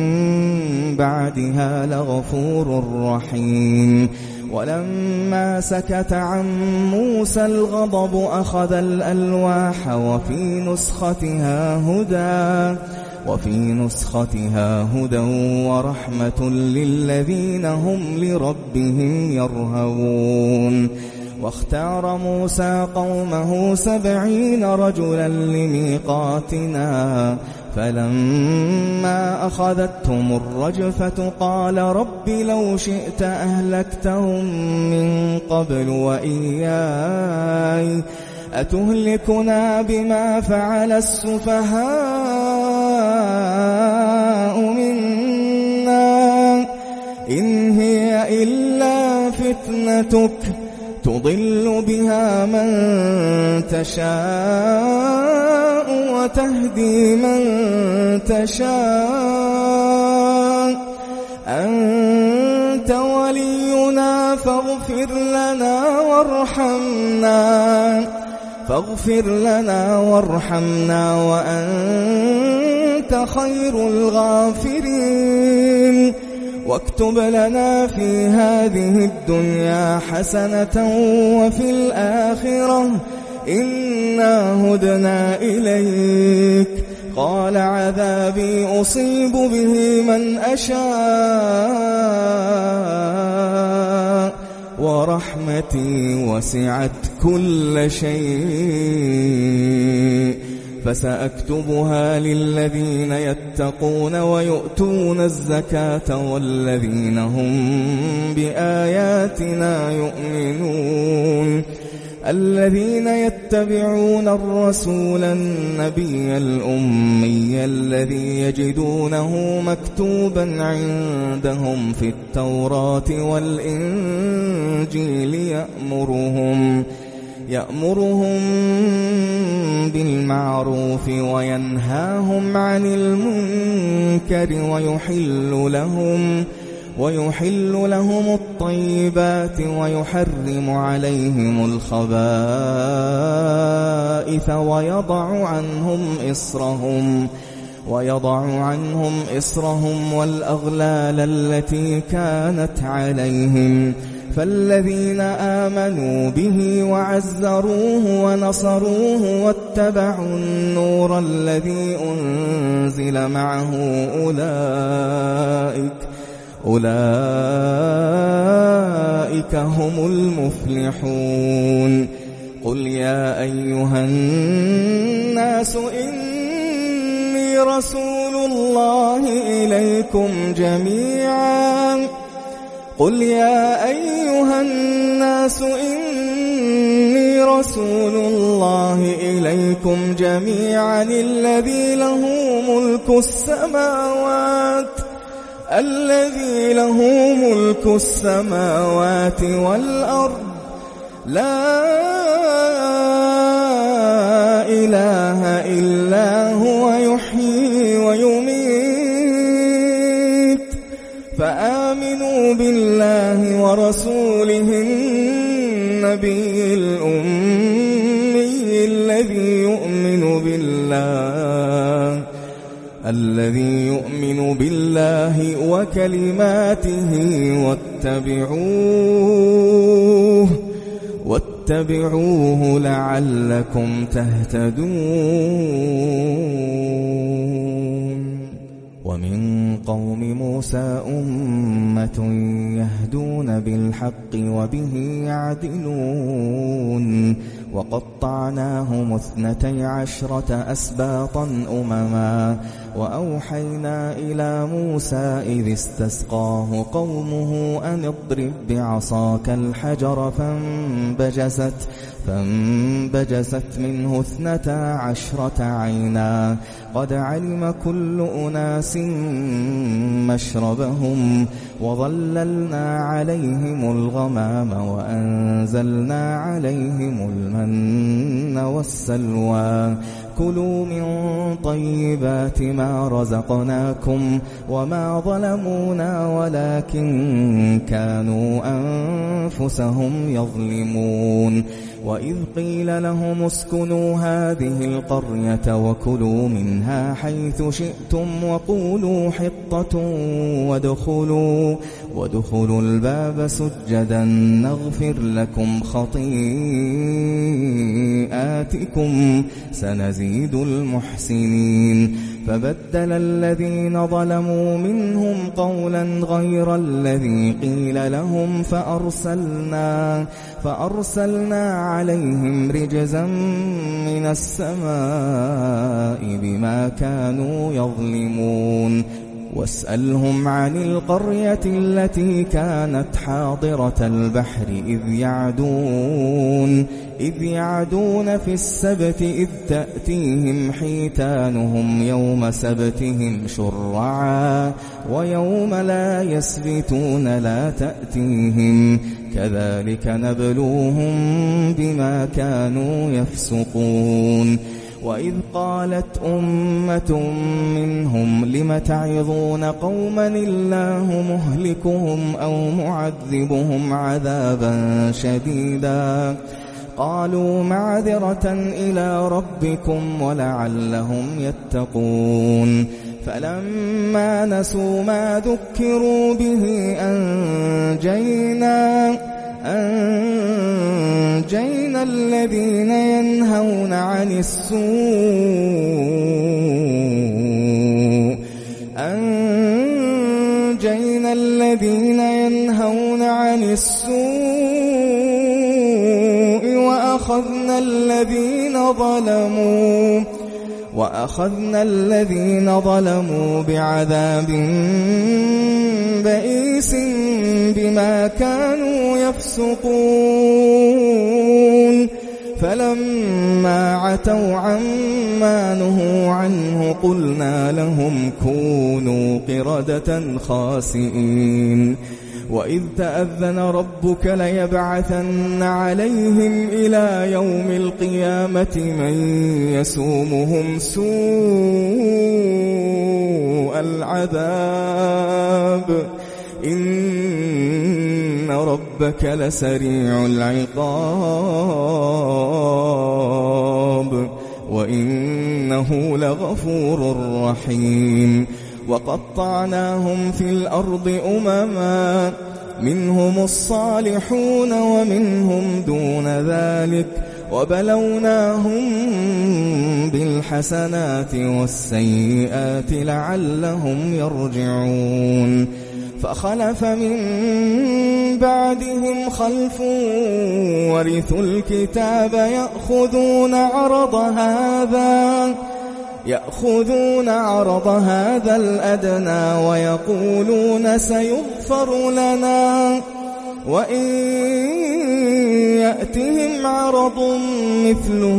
بعدها لغفور رحيم ولما سكت عن موسى الغضب أخذ الألواح وفي نسختها هدى وفي نسختها هدى ورحمة للذين هم لربهم يرهبون واختار موسى قومه سبعين رجلا لميقاتنا فلما أخذتهم الرجفة قال رب لو شئت أهلكتهم من قبل وإياي أتهلكنا بما فعل السفهاء منا إن هي إلا فتنتك تضل بها من تشاء وتهدي من تشاء أنت ولينا فاغفر لنا وارحمنا فاغفر لنا وارحمنا وأنت خير الغافرين واكتب لنا في هذه الدنيا حسنة وفي الآخرة إنا هدنا إليك قال عذابي أصيب به من أشاء ورحمتي وسعت كل شيء فسأكتبها للذين يتقون ويؤتون الزكاة والذين هم بآياتنا يؤمنون الذين يتبعون الرسول النبي الأمي الذي يجدونه مكتوبا عندهم في التوراة والإنجيل يأمرهم يأمرهم بالمعروف وينهاهم عن المنكر ويحل لهم ويحل لهم الطيبات ويحرم عليهم الخبائث ويضع عنهم إصرهم ويضع عنهم إصرهم والأغلال التي كانت عليهم فالذين آمنوا به وعزروه ونصروه واتبعوا النور الذي أنزل معه أولئك أولئك هم المفلحون قل يا أيها الناس إني رسول الله إليكم جميعا قل يا أيها الناس إني رسول الله إليكم جميعا الذي له ملك السماوات الذي له ملك السماوات والأرض لا إله إلا هو يحيي ويميت فآمنوا بالله ورسوله النبي الأمي الذي يؤمن بالله الذي يؤمن بالله وكلماته واتبعوه واتبعوه لعلكم تهتدون. ومن قوم موسى أمة يهدون بالحق وبه يعدلون وقطعناهم اثنتي عشرة أسباطا أمما وأوحينا إلى موسى إذ استسقاه قومه أن اضرب بعصاك الحجر فانبجست فانبجست منه اثنتا عشرة عينا قد علم كل أناس مشربهم وظللنا عليهم الغمام وأنزلنا عليهم المن والسلوى كلوا من طيبات ما رزقناكم وما ظلمونا ولكن كانوا أنفسهم يظلمون. وإذ قيل لهم اسكنوا هذه القرية وكلوا منها حيث شئتم وقولوا حطة وادخلوا, وادخلوا الباب سجدا نغفر لكم خطيئاتكم سنزيد المحسنين. فبدل الذين ظلموا منهم قولا غير الذي قيل لهم فأرسلنا, فأرسلنا عليهم رجزا من السماء بما كانوا يظلمون. واسألهم عن القرية التي كانت حاضرة البحر إذ يعدون إذ يعدون في السبت إذ تأتيهم حيتانهم يوم سبتهم شرعا ويوم لا يسبتون لا تأتيهم كذلك نبلوهم بما كانوا يفسقون. وإذ قالت أمة منهم لم تعظون قوما الله مهلكهم أو معذبهم عذابا شديدا قالوا معذرة إلى ربكم ولعلهم يتقون. فلما نسوا ما ذكروا به أنجينا أنجينا الذين ينهون عن السوء أنجينا الذين ينهون عن السوء وأخذنا الذين ظلموا وأخذنا الذين ظلموا بعذاب بئيس بما كانوا يفسقون. فلما عتوا عما نهوا عنه قلنا لهم كونوا قردة خاسئين. وإذ تأذن ربك ليبعثن عليهم إلى يوم القيامة من يسومهم سوء العذاب إن ربك لسريع العقاب وإنه لغفور رحيم. وقطعناهم في الأرض أمما منهم الصالحون ومنهم دون ذلك وبلوناهم بالحسنات والسيئات لعلهم يرجعون. فخلف من بعدهم خلف ورثوا الكتاب يأخذون عرض هذا يأخذون عرض هذا الأدنى ويقولون سيغفر لنا وإن يأتهم عرض مثله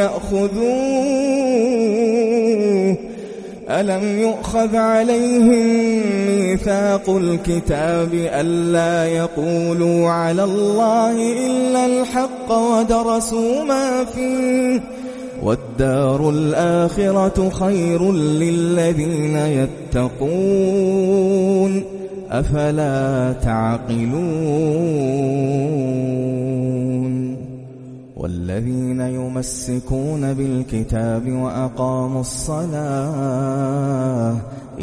يأخذوه ألم يؤخذ عليهم ميثاق الكتاب ألا يقولوا على الله إلا الحق ودرسوا ما فيه والدار الآخرة خير للذين يتقون أفلا تعقلون. والذين يمسكون بالكتاب وأقاموا الصلاة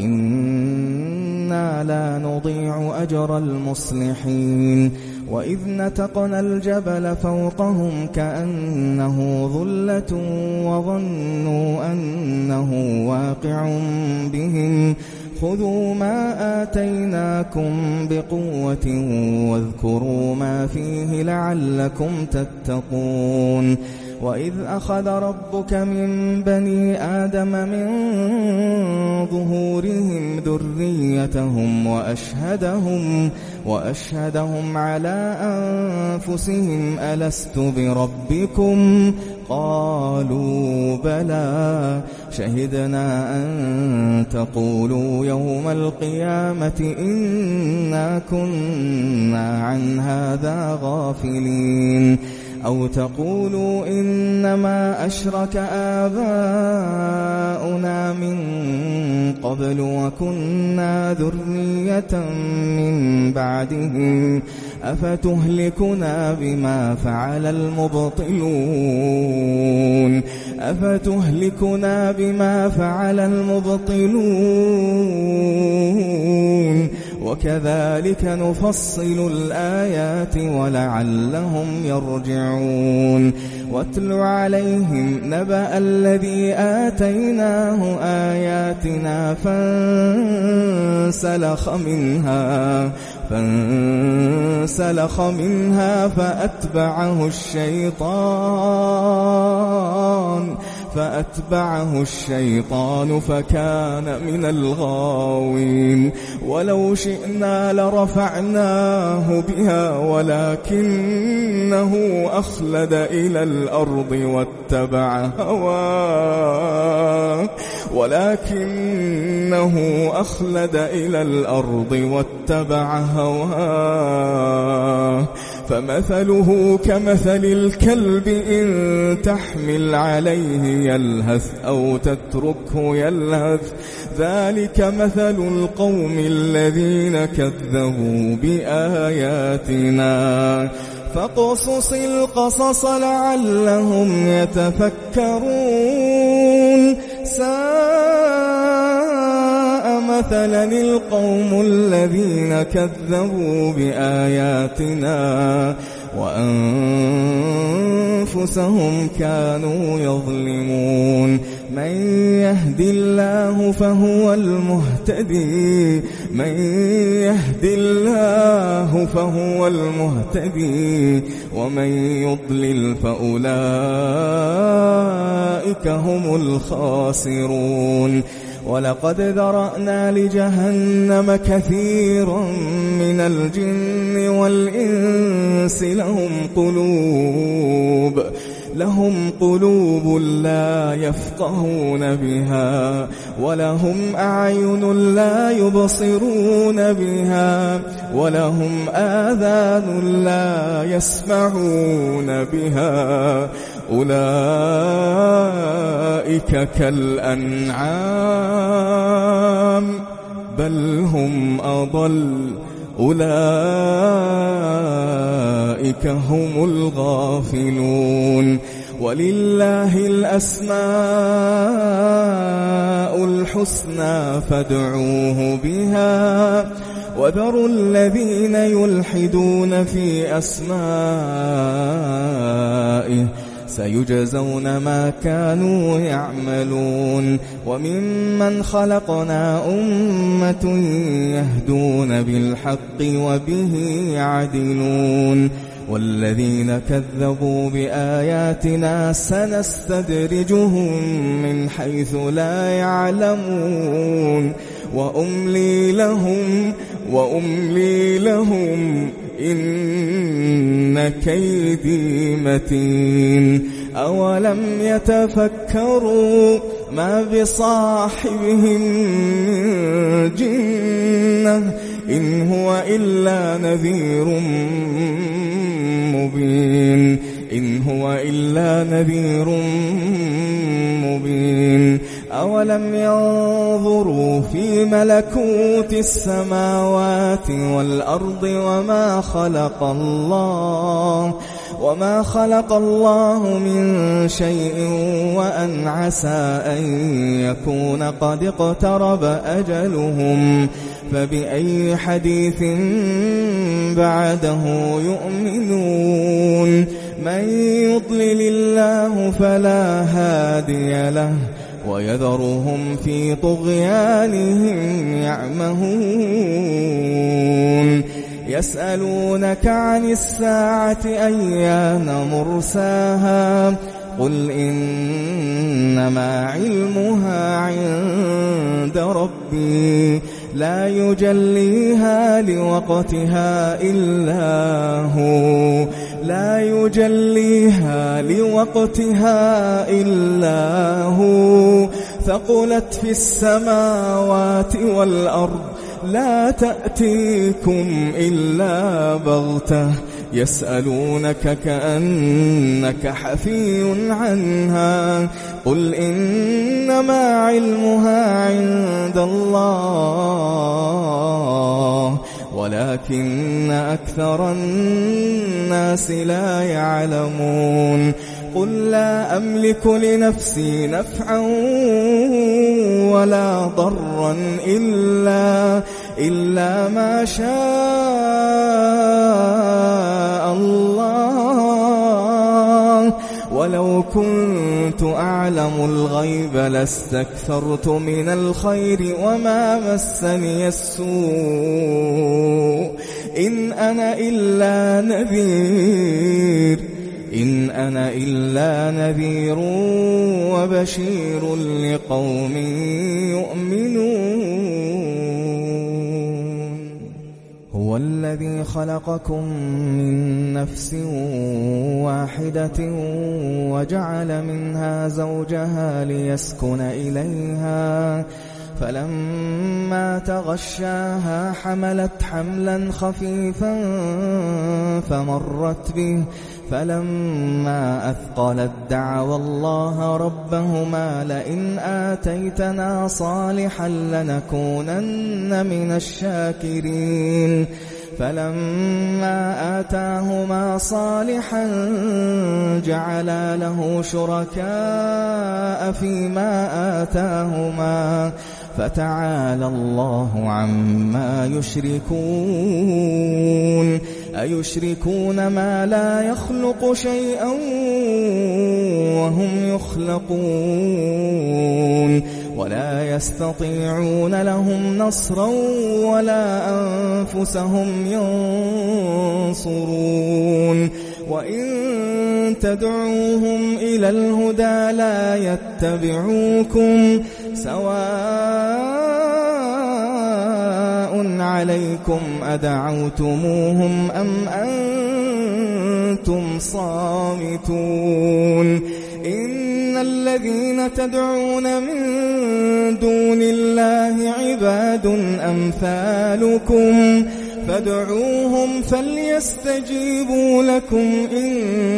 إنا لا نضيع أجر المصلحين وإذ نتقنا الجبل فوقهم كأنه ظلة وظنوا أنه واقع بهم خذوا ما آتيناكم بقوة واذكروا ما فيه لعلكم تتقون وإذ أخذ ربك من بني آدم من ظهورهم ذريتهم وأشهدهم, وأشهدهم على أنفسهم ألست بربكم قالوا بلى شهدنا أن تقولوا يوم القيامة إنا كنا عن هذا غافلين أو تقولوا إنما أشرك آباؤنا من قبل وكنا ذرية من بعدهم أفتهلكنا بما فعل المبطلون أفتهلكنا بما فعل المبطلون وكذلك نفصل الآيات ولعلهم يرجعون واتل عليهم نبأ الذي آتيناه آياتنا فانسلخ منها فانسلخ منها فأتبعه الشيطان فأتبعه الشيطان فكان من الغاوين ولو شئنا لرفعناه بها ولكنه أخلد إلى الأرض واتبع هواه ولكنه أخلد إلى الأرض واتبع هواه فمثله كمثل الكلب إن تحمل عليه يلهث أو تتركه يلهث ذلك مثل القوم الذين كذبوا بآياتنا فاقصص القصص لعلهم يتفكرون ساء مثلا القوم الذين كذبوا بآياتنا وأنفسهم كانوا يظلمون من يهد الله فهو المهتدي من يهد الله فهو المهتدي ومن يضلل فأولئك هم الخاسرون ولقد ذرأنا لجهنم كثيرا من الجن والإنس لهم قلوب لهم قلوب لا يفقهون بها ولهم أعين لا يبصرون بها ولهم آذان لا يسمعون بها أولئك كالأنعام بل هم أضل أولئك هم الغافلون ولله الأسماء الحسنى فادعوه بها وذروا الذين يلحدون في أسمائه سيجزون ما كانوا يعملون وممن خلقنا أمة يهدون بالحق وبه يعدلون والذين كذبوا بآياتنا سنستدرجهم من حيث لا يعلمون وأملي لهم وأملي لهم إن كيدي متين أولم يتفكروا ما بصاحبهم من جنة إن هو إلا نذير مبين إن هو إلا نذير مبين أولم ينظروا في ملكوت السماوات والأرض وما خلق الله وما خلق الله من شيء وأن عسى أن يكون قد اقترب أجلهم فبأي حديث بعده يؤمنون من يضلل الله فلا هادي له ويذرهم في طغيانهم يعمهون يسألونك عن الساعة أيان مرساها قل إنما علمها عند ربي لا يجليها لوقتها إلا هو لا يجليها لوقتها إلا هو ثقلت في السماوات والأرض لا تأتيكم إلا بغتة يسألونك كأنك حفي عنها قل إنما علمها عند الله ولكن أكثر الناس لا يعلمون قل لا أملك لنفسي نفعا ولا ضرا إلا, إلا ما شاء الله ولو كنت أعلم الغيب لاستكثرت من الخير وما مسني السوء إن أنا إلا نذير إن أنا إلا نذير وبشير لقوم يؤمنون هو الذي خلقكم من نفس واحدة وجعل منها زوجها ليسكن إليها فلما تغشاها حملت حملا خفيفا فمرت به فلما أثقلت دعوا الله ربهما لئن آتيتنا صالحا لنكونن من الشاكرين فلما آتاهما صالحا جعلا له شركاء فيما آتاهما فتعالى الله عما يشركون أيشركون ما لا يخلق شيئا وهم يخلقون ولا يستطيعون لهم نصرا ولا أنفسهم ينصرون وإن تدعوهم إلى الهدى لا يتبعوكم سواء عليكم أدعوتموهم أم أنتم صامتون إن الذين تدعون من دون الله عباد أمثالكم فادعوهم فليستجيبوا لكم إن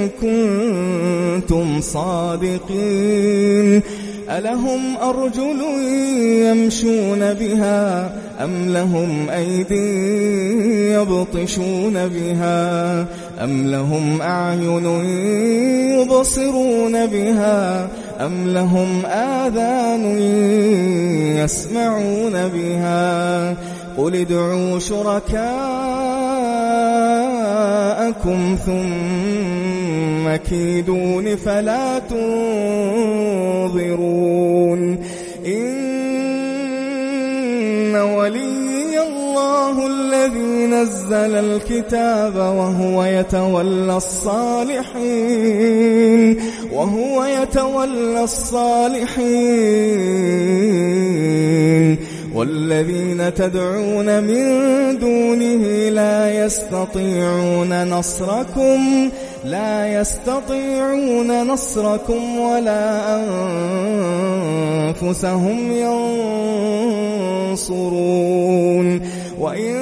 كنتم صادقين ألهم أرجل يمشون بها أم لهم أيدي يبطشون بها أم لهم أعين يبصرون بها أم لهم آذان يسمعون بها قل ادعوا شركاءكم ثم كيدون فلا تنظرون إن ولي الله الذي نزل الكتاب وهو يتولى الصالحين وهو يتولى الصالحين والذين تدعون من دونه لا يستطيعون نصركم لا يستطيعون نصركم ولا أنفسهم ينصرون وإن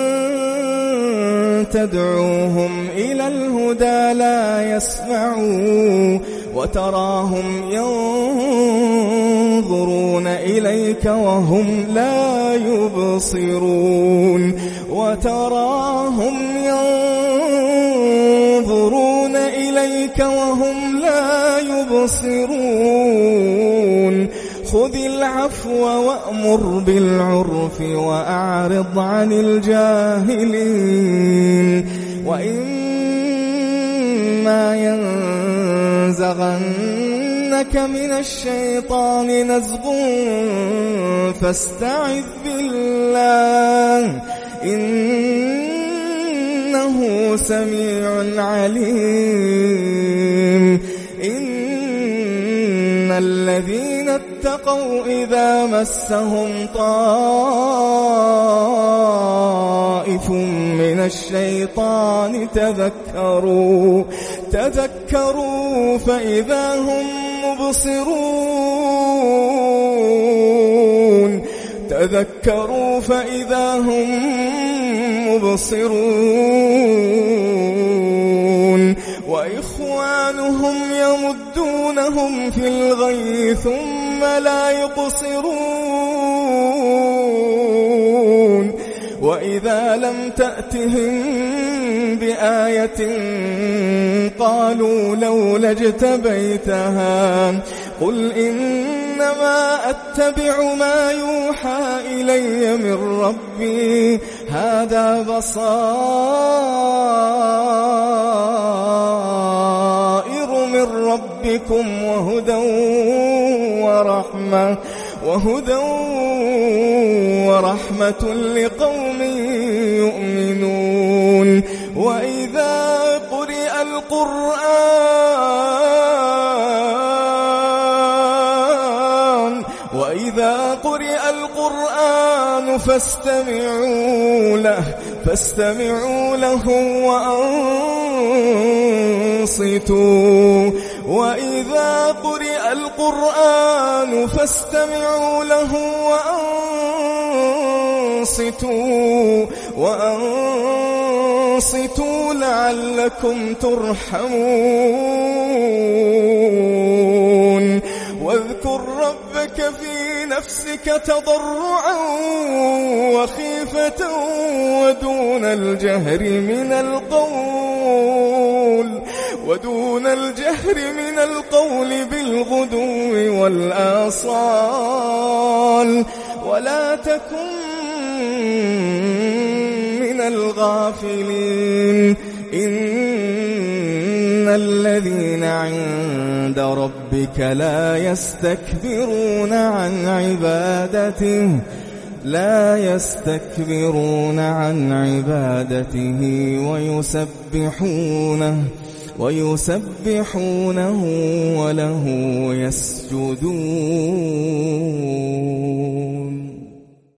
تدعوهم إلى الهدى لا يسمعوا وتراهم ينظرون إليك وهم لا يبصرون وتراهم ينظرون إليك وهم لا يبصرون خذ العفو وأمر بالعرف وأعرض عن الجاهلين وإما ينزغنك من الشيطان نزغ فاستعذ بالله إنه سميع عليم إن الذين اتقوا إذا مسهم طائف من الشيطان تذكروا تذكروا فإذا هم مبصرون تذكروا فإذا هم مبصرون وإخوانهم يمدونهم في الغي ثم لا يقصرون وإذا لم تأتهم بآية قالوا لولا اجتبيتها قل إنما أتبع ما يوحى إلي من ربي هذا بصائر من ربكم وهدى ورحمة وهدى ورحمة لقوم يؤمنون وإذا قرئ القرآن وإذا قرئ القرآن فاستمعوا له فاستمعوا له وأنصتوا وإذا قرئ القرآن فاستمعوا له وأنصتوا وأنصتوا لعلكم ترحمون واذكر ربك في نفسك تضرعا وخيفة ودون الجهر من القول ودون الجهر من القول بالغدو والآصال ولا تكن من الغافلين إن الذين عند ربك لا يستكبرون عن عبادته لا يستكبرون عن عبادته ويسبحونه ويسبحونه وله يسجدون